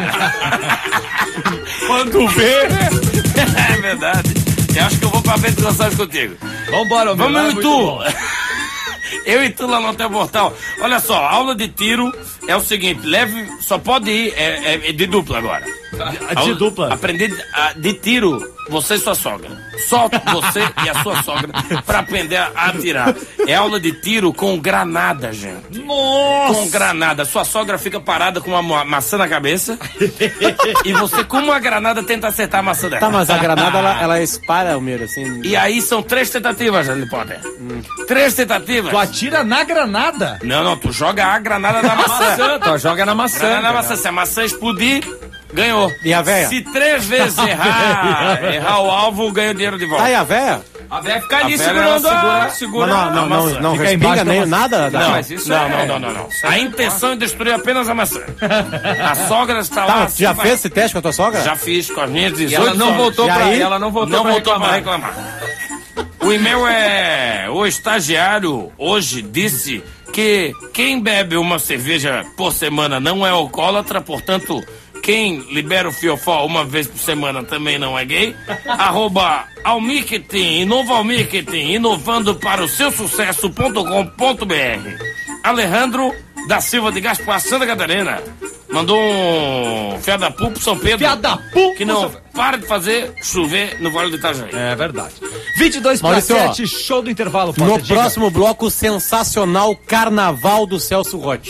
Quando vê... É verdade. Eu acho que eu vou pra Bento Gonçalves contigo. Vambora, Almir. Vamos eu e tu. Eu e tu lá no Hotel Portal. Olha só, aula de tiro é o seguinte, só pode ir, é de dupla agora. De dupla? Aprender de tiro, você e sua sogra. Só você e a sua sogra pra aprender a atirar. É aula de tiro com granada, gente. Nossa! Com granada. Sua sogra fica parada com uma maçã na cabeça e você com uma granada tenta acertar a maçã dela. Tá, mas a granada ela espalha, Almir, assim. E aí são 3 tentativas, Harry Potter. 3 tentativas. Tu atira na granada? Não, tu joga a granada na maçã. Tu joga na maçã. Granada na maçã. Se a maçã explodir, ganhou. E a véia? Se 3 vezes errar o alvo, ganha o dinheiro de volta. Tá, e a véia? A véia fica ali segurando Não respinga nem nada? Não, mas isso não. A intenção é destruir apenas a maçã. A sogra está lá. Já fez esse teste com a tua sogra? Já fiz com as minhas 18. E ela não voltou pra reclamar. O e-mail é: o estagiário hoje disse que quem bebe uma cerveja por semana não é alcoólatra, portanto, quem libera o fiofó uma vez por semana também não é gay. @Almirketing, Inova Almirketing, inovando para o seu sucesso.com.br. Alejandro da Silva de Gaspar, Santa Catarina. Mandou um fiadapu pro São Pedro. Fiadapu? Que não para de fazer chover no Vale do Itajaí. É verdade. 22 para 7, show do intervalo. No próximo bloco, sensacional Carnaval do Celso Rotti.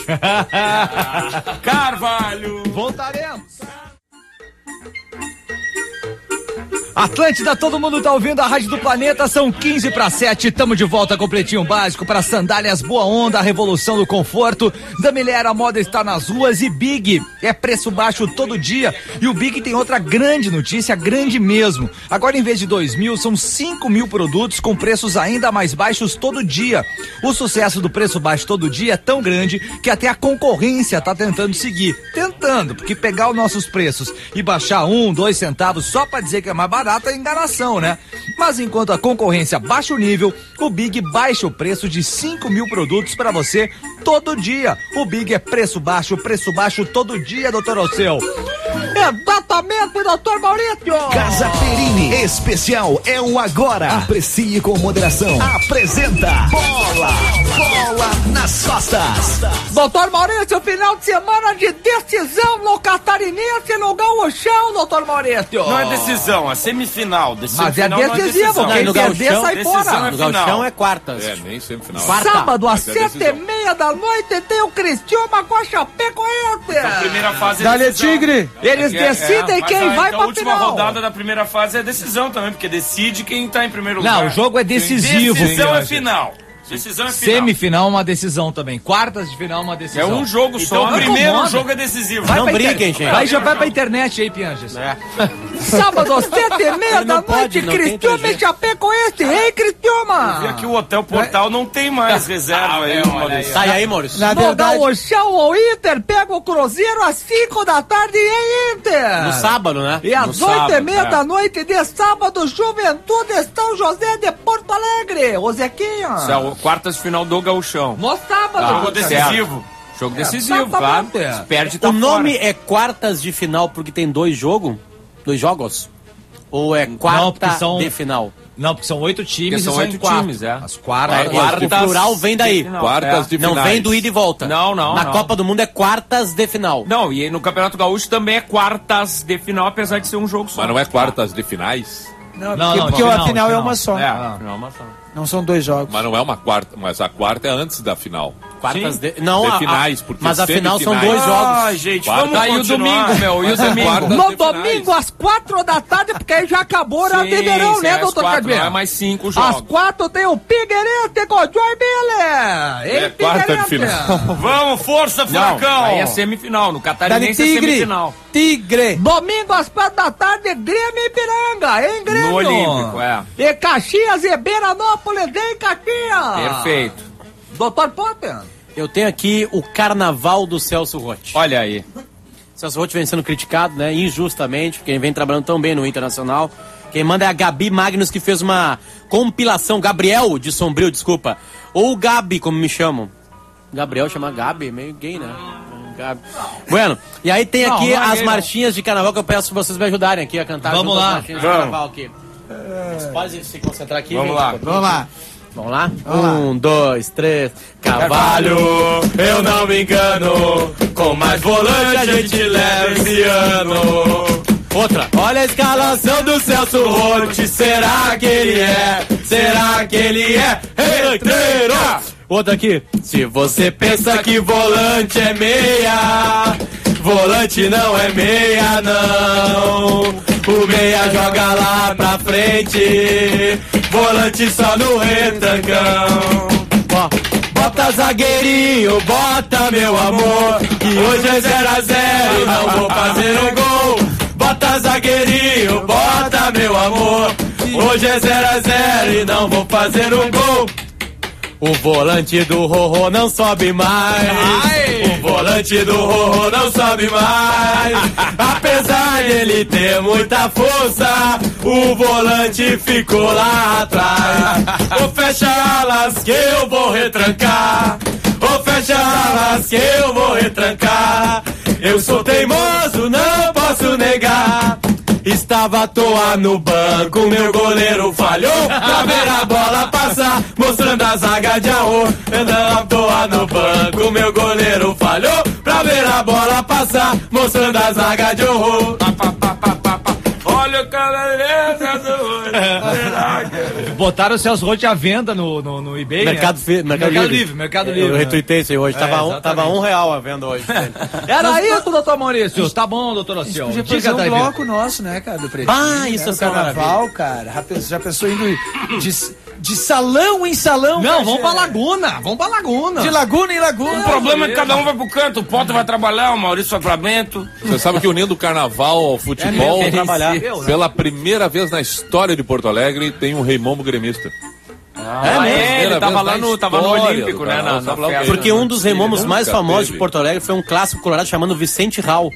Carvalho. Voltaremos. A Atlântida, todo mundo tá ouvindo a Rádio do Planeta, são 6:45, tamo de volta com o Pretinho Básico para Sandálias Boa Onda, a revolução do conforto. Da Milher, a moda está nas ruas e Big é preço baixo todo dia. E o Big tem outra grande notícia, grande mesmo. Agora, em vez de 2.000, são 5.000 produtos com preços ainda mais baixos todo dia. O sucesso do preço baixo todo dia é tão grande que até a concorrência tá tentando seguir. Tentando, porque pegar os nossos preços e baixar 1, 2 centavos só pra dizer que é mais barato é enganação, né? Mas enquanto a concorrência baixa o nível, o Big baixa o preço de 5.000 produtos pra você todo dia. O Big é preço baixo todo dia, doutor Alceu. Exatamente, doutor Maurício! Casa Perini, especial é o agora. Aprecie com moderação. Apresenta Bola nas Costas. Doutor Maurício, final de semana de decisão no Catarinense, no Gauchão, doutor Maurício. Não é decisão, é semifinal. Mas é decisivo, quem perder sai fora. No Gauchão é quartas. Nem semifinal. Sábado, às 7:30 da noite, tem o Criciúma com a Chapecoense. A primeira fase é decisão. Tigre. Eles decidem quem vai pra final. A última final. rodada da primeira fase é decisão também, porque decide quem tá em primeiro lugar. Não, o jogo é decisivo. Decisão é final. Decisão é final. Semifinal é uma decisão também. Quartas de final é uma decisão. É um jogo só. Então o primeiro jogo é decisivo. Não briguem, gente. Aí já vai pra internet aí, Pianges. Sábado, às 7:30 da noite, Criciúma e Chapecoense. Ei, Criciúma! E aqui o Hotel Portal não tem mais reserva aí, Maurício. Sai aí, Maurício. Na verdade, o Gauchão ou Inter pega o Cruzeiro às 5 da tarde em Inter. No sábado, né? E às 8:30 da noite de sábado, Juventude São José de Porto Alegre. Ô Zequinha. Quartas de final do Gauchão. No sábado. Jogo decisivo. Jogo decisivo, claro. Perde, tá o nome fora. é quartas de final porque tem dois jogos? Ou é quarta de final? Não, porque são 8 times. São 8 times, é. As quartas. O plural vem daí. Quartas de final. Não vem do ida e volta. Não. Na Copa do Mundo é quartas de final. Não, e no Campeonato Gaúcho também é quartas de final, apesar de ser um jogo só. Mas não é quartas de finais? Não, porque a final é uma só. A final é uma só. Não são dois jogos. Mas não é uma quarta, mas a quarta é antes da final. Quartas de... Não, de finais, porque mas a final são dois jogos. Ah, gente, vamos aí o domingo, meu, e o domingo? No domingo, às 4 da tarde, porque aí já acabou a de verão, né, doutor Cadê? Não é mais 5 jogos. Às 4 tem o Figueirense com o Joinville. É quarta de final. Vamos, força, Furacão. Aí é semifinal, no Catarinense é semifinal. Tigre. Domingo, às 4 da tarde, Grêmio e Ipiranga, hein, Grêmio? No Olímpico, é. E Caxias e Beiranópolis, hein, Caxias? Perfeito. Doutor Potter. Eu tenho aqui o Carnaval do Celso Rotti. Olha aí. Celso Rotti vem sendo criticado, né, injustamente, porque ele vem trabalhando tão bem no Internacional. Quem manda é a Gabi Magnus, que fez uma compilação, Gabriel de Sombrio, desculpa, ou Gabi, como me chamam. Gabriel chama Gabi, meio gay, né? Gabi. Bueno, e aí tem aqui as marchinhas de carnaval que eu peço pra vocês me ajudarem aqui a cantar. Vamos lá. Marchinhas de carnaval aqui. Vocês podem se concentrar aqui. Vamos lá. Vamos lá? 1, 2, 3. Cavalo, eu não me engano. Com mais volante a gente leva esse ano. Outra. Olha a escalação do Celso Rotti. Será que ele é? Será que ele é? Retreiro! Outra aqui. Se você pensa que volante é meia, volante não é meia, não. O meia joga lá pra frente, volante só no retancão. Bota zagueirinho, bota meu amor, que hoje é 0-0 e não vou fazer um gol. Bota zagueirinho, bota meu amor, hoje é 0-0 e não vou fazer um gol. O volante do Rorô não sobe mais. O volante do Rorô não sobe mais. Apesar dele ter muita força, o volante ficou lá atrás. Ô, fecha alas que eu vou retrancar. Ô, fecha alas que eu vou retrancar. Eu sou teimoso, não posso negar. Estava à toa no banco, meu goleiro falhou pra ver a bola passar, mostrando a zaga de arro. Estava à toa no banco, meu goleiro falhou pra ver a bola passar, mostrando a zaga de horror. Olha o cabeleireiro do olho. Botaram o Celso Roth à venda no eBay, Mercado Livre. Eu retuitei isso aí hoje. Tava R$1 a venda hoje. Era isso, doutor Maurício. Tá bom, doutor Ossiel. Podia fazer um bloco nosso, né, cara, do Pretinho. Isso é o carnaval, cara. Já pensou indo de salão em salão? Não, vamos pra Laguna. De Laguna em Laguna. O problema é que cada um vai pro canto. O Potter vai trabalhar, o Maurício vai pra Bento. Você sabe que unindo o carnaval ao futebol, pela primeira vez na história de Porto Alegre, tem um Rei Momo gremista. Ele tava lá no Olímpico, né? Porque um dos remomos mais famosos de Porto Alegre foi um clássico colorado chamado Vicente Hall.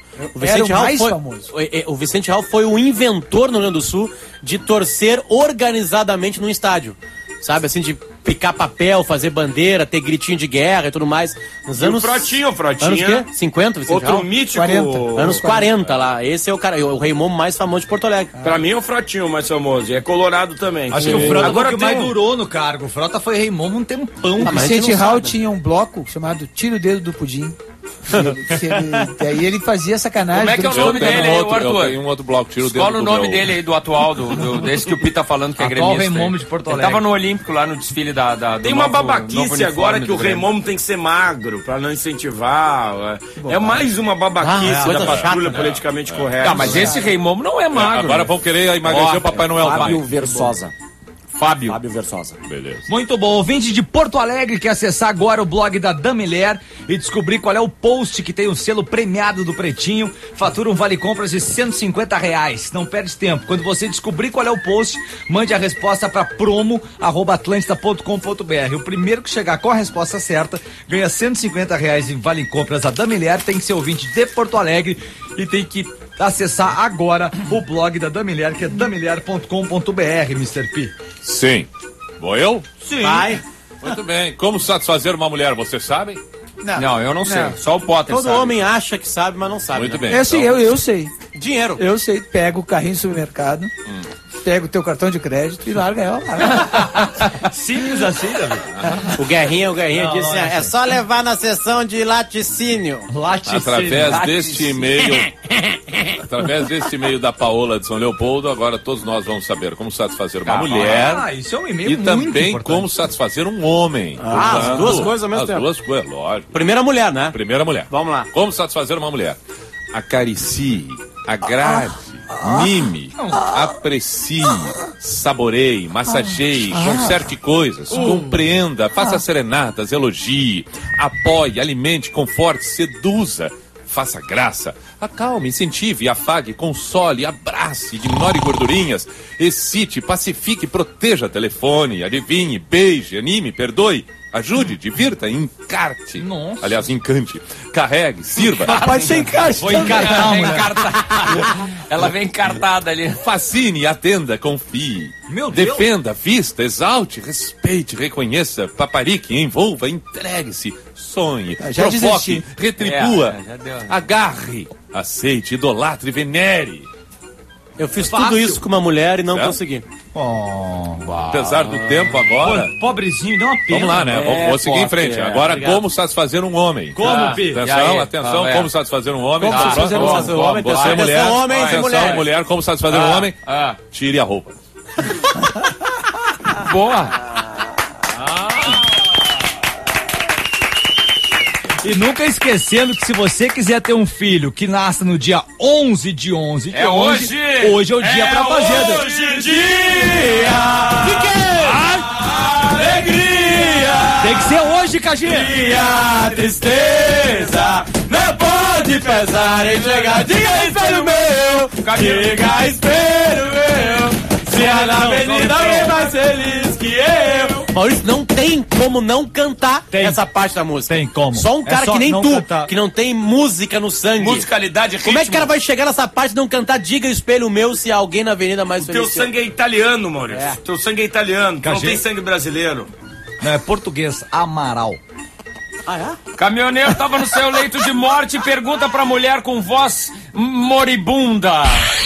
O Vicente Hall foi o inventor no Rio Grande do Sul de torcer organizadamente num estádio. Sabe, assim, de picar papel, fazer bandeira, ter gritinho de guerra e tudo mais. Nos anos... Frotinha. Anos quê? 50, Vicente Outro Hall? mítico... 40. Anos 40 lá. Esse é o cara, o Rei Momo mais famoso de Porto Alegre. Pra mim é o Frotinho mais famoso. E é colorado também. Acho que o Frota agora mais durou no cargo. O Frota foi Rei Momo um tempão. O Vicente Hall tinha um bloco chamado Tira o Dedo do Pudim. Aí ele fazia sacanagem. Como é que é o nome dele aí, Arthur? Tem um outro bloco, Tira o Dedo. Qual o nome dele aí, do atual, desse que o Pi tá falando que é gremista? Rei Momo de Porto Alegre. Ele tava no Olímpico lá no desfile da tem uma babaquice agora que o Rei Momo tem que ser magro pra não incentivar. É mais uma babaquice da patrulha politicamente correta. Mas esse Rei Momo não é magro. Agora vão querer emagrecer o Papai Noel. Fábio Versosa. Fábio Versosa. Beleza. Muito bom. Ouvinte de Porto Alegre quer acessar agora o blog da Damilher e descobrir qual é o post que tem o selo premiado do Pretinho. Fatura um vale-compras de R$150. Não perde tempo. Quando você descobrir qual é o post, mande a resposta para promo@atlantida.com.br. O primeiro que chegar com a resposta certa ganha R$150 em vale-compras da Damilher. Tem que ser ouvinte de Porto Alegre e tem que acessar agora o blog da Damilher, que é damilher.com.br, Mr. P. Sim. Vou eu? Sim. Vai. Muito bem. Como satisfazer uma mulher, vocês sabem? Não, eu não sei. Só o Potter Todo sabe. homem acha que sabe, mas não sabe. Muito bem. É assim, eu sei. Dinheiro. Eu sei. Pega o carrinho do supermercado, pega o teu cartão de crédito e larga ela. Simples assim, Davi. O Guerrinha disse, é só levar na sessão de laticínio. Através deste e-mail da Paola de São Leopoldo, agora todos nós vamos saber como satisfazer uma mulher. Isso é um e-mail e muito também importante. como satisfazer um homem. As duas coisas ao mesmo tempo. As duas coisas, lógico. Primeira mulher, né? Primeira mulher. Vamos lá. Como satisfazer uma mulher? Acaricie, agrade, mime, aprecie, saboreie, massageie, conserte coisas, compreenda, faça serenatas, elogie, apoie, alimente, conforte, seduza, faça graça, acalme, incentive, afague, console, abrace, ignore gordurinhas, excite, pacifique, proteja, telefone, adivinhe, beije, anime, perdoe, ajude, divirta, encarte. Nossa. Aliás, encante. Carregue, sirva. Pode ser encarte. Vou encartar, Ela vem encartada ali. Fascine, atenda, confie. Meu Deus. Defenda, vista, exalte, respeite, reconheça, paparique, envolva, entregue-se, sonhe, Já provoque, desisti. retribua, Já deu. agarre, aceite, idolatre, venere. Eu fiz Fácil. tudo isso com uma mulher e não Certo? consegui. Apesar do tempo agora... Pobrezinho, deu uma pena. Vamos lá, né? Vamos seguir em frente. Agora, obrigado. como satisfazer um homem? Como, Pi? Atenção, atenção, como satisfazer um homem? Como satisfazer um homem? Você, Atenção, mulher. homens e Atenção, mulheres. mulher, como satisfazer um homem? Tire a roupa. Boa. E nunca esquecendo que se você quiser ter um filho que nasça no dia 11 de 11, É hoje! Hoje é o dia pra fazer. Hoje dia De quê? alegria Tem que ser hoje, Cagê! e a tristeza não pode pesar em chegar. Diga espelho meu, diga espelho meu, se é na avenida alguém mais feliz que eu. Maurício, não tem como não cantar essa parte da música. Tem como. Só um É cara só que nem não tu, cantar. que não tem música no sangue. Musicalidade, ritmo. Como é que o cara vai chegar nessa parte e não cantar Diga espelho meu se há alguém na avenida mais Teu feliz que eu? sangue é italiano, Maurício. Teu sangue é italiano. Tu não Cagê. tem sangue brasileiro. Não, é português, Amaral. Caminhoneiro tava no seu leito de morte e pergunta pra mulher com voz moribunda.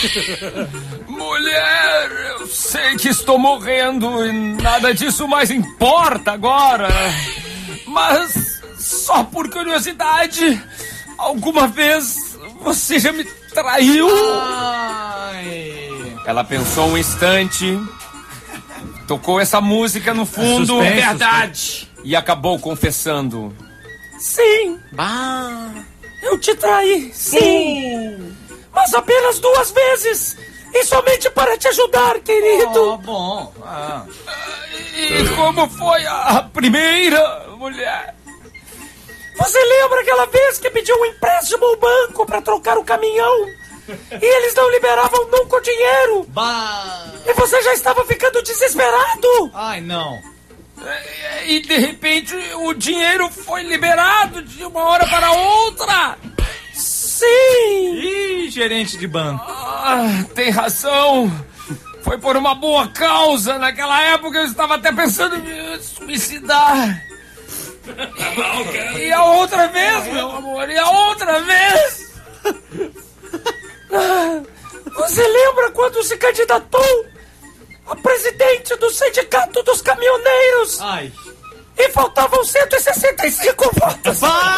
Mulher, eu sei que estou morrendo e nada disso mais importa agora. Mas, só por curiosidade, alguma vez você já me traiu? Ela pensou um instante, tocou essa música no fundo, suspense, verdade. E acabou confessando. Sim. Eu te traí, sim. Mas apenas 2 vezes. E somente para te ajudar, querido. Bom. E como foi a primeira mulher? Você lembra aquela vez que pediu um empréstimo ao banco para trocar o caminhão? E eles não liberavam nunca o dinheiro. E você já estava ficando desesperado. Ai, não. E de repente o dinheiro foi liberado de uma hora para outra. Sim. Ih, gerente de banco. Tem razão. Foi por uma boa causa. Naquela época eu estava até pensando em me suicidar. E a outra vez, meu amor, e a outra vez. Você lembra quando se candidatou a presidente do sindicato dos caminhoneiros? Ai. E faltavam 165 votos.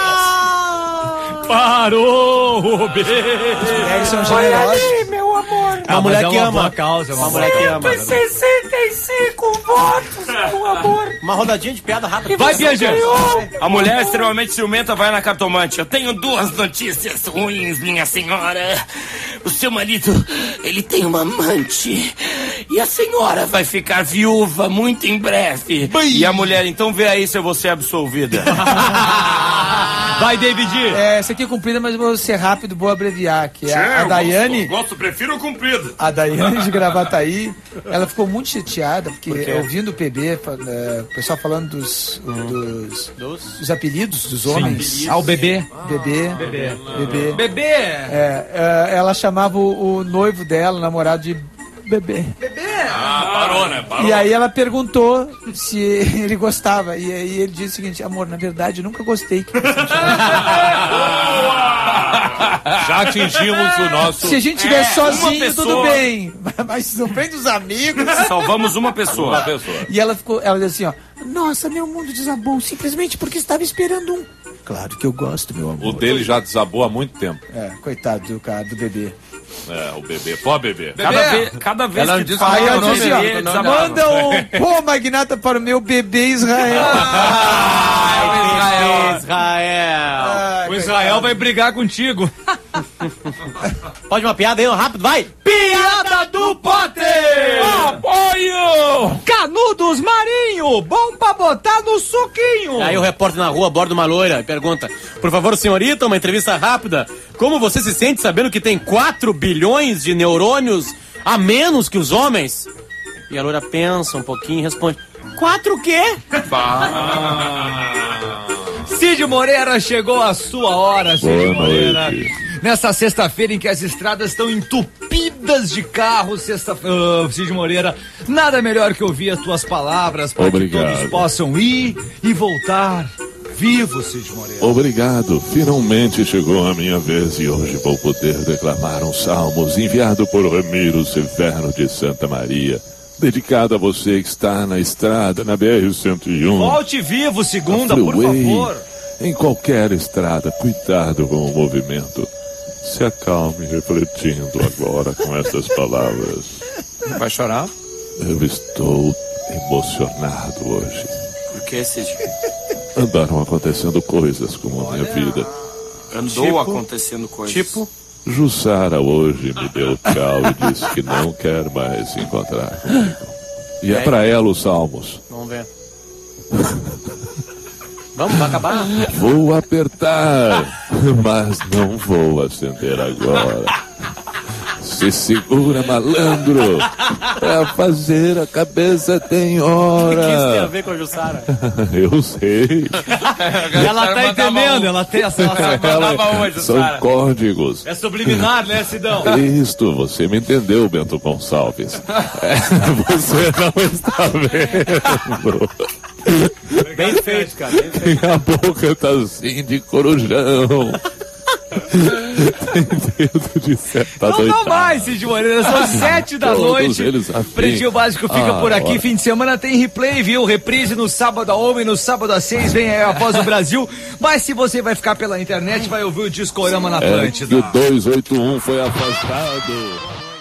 Parou, Roberto. Eles são Olha generosos. ali, meu amor. Uma mulher que ama. Boa causa, Uma mulher que ama. 165 votos, meu amor. Uma rodadinha de piada rápida. Vai, Piaget. A mulher extremamente ciumenta vai na cartomante. Eu tenho 2 notícias ruins, minha senhora. O seu marido, ele tem uma amante. E a senhora vai ficar viúva muito em breve. E a mulher, então vê aí se eu vou ser absolvida. Vai, David. Essa aqui é comprida, mas eu vou ser rápido, vou abreviar. Que é a Daiane. Prefiro comprido. A Daiane de Gravataí, ela ficou muito chateada, porque ouvindo o PB, o pessoal falando dos apelidos dos homens. O bebê. Bebê. Ela chamava o noivo dela, o namorado, de bebê. Parou, né? E aí ela perguntou se ele gostava. E aí ele disse o seguinte: amor, na verdade, eu nunca gostei que você me chamasse. Já atingimos o nosso... Se a gente estiver sozinho, pessoa. tudo bem. Mas não vem dos amigos. Salvamos uma pessoa. E ela disse assim, ó: nossa, meu mundo desabou simplesmente porque estava esperando um. Claro que eu gosto, meu amor. O dele já desabou há muito tempo. Coitado do cara, do bebê. O bebê. Pô, bebê. Cada vez Ela que diz fala Aí ela o disse nome, assim, ó: manda pô, magnata, para o meu bebê Israel. Israel. O Israel vai brigar contigo. Pode uma piada aí, rápido, vai. Piada do Potter! Apoio! Canudos Marinho, bom pra botar no suquinho. Aí o repórter na rua aborda uma loira e pergunta: por favor, senhorita, uma entrevista rápida. Como você se sente sabendo que tem 4 bilhões de neurônios a menos que os homens? E a loira pensa um pouquinho e responde: 4 o quê? Cid Moreira, chegou a sua hora, Cid Moreira. Nessa sexta-feira em que as estradas estão entupidas de carros, Cid Moreira, nada melhor que ouvir as tuas palavras para que todos possam ir e voltar vivos, Cid Moreira. Obrigado. Finalmente chegou a minha vez e hoje vou poder declamar um salmos enviado por Ramiro Severo de Santa Maria, dedicado a você que está na estrada, na BR-101. Volte vivo, segunda, por favor. Em qualquer estrada, cuidado com o movimento. Se acalme refletindo agora com essas palavras. Vai chorar? Eu estou emocionado hoje. Por que, Cid? Andaram acontecendo coisas com a minha vida. Andou acontecendo coisas. Tipo? Jussara hoje me deu tchau e disse que não quer mais se encontrar comigo. E é pra ela os salmos. Vamos ver. Vamos, vai acabar? Vou apertar, mas não vou acender agora. Se segura, malandro. Pra fazer a cabeça tem hora. O que isso tem a ver com a Jussara? Eu sei. Ela tá entendendo, ela tem essa. São códigos. É subliminar, né, Sidão? Isto, você me entendeu, Bento Gonçalves. Você não está vendo. Bem feito, cara. Bem feito. A boca tá assim de corujão. Tem dedo de seta. Não dá mais, Cid Moreira. São 7 da noite. Pretinho Básico fica por aqui. Fim de semana tem replay, viu? Reprise no sábado a 1 e no sábado a 6. Vem aí a Voz do Brasil. Mas se você vai ficar pela internet, vai ouvir o Discorama na Atlântida. O 281 foi afastado.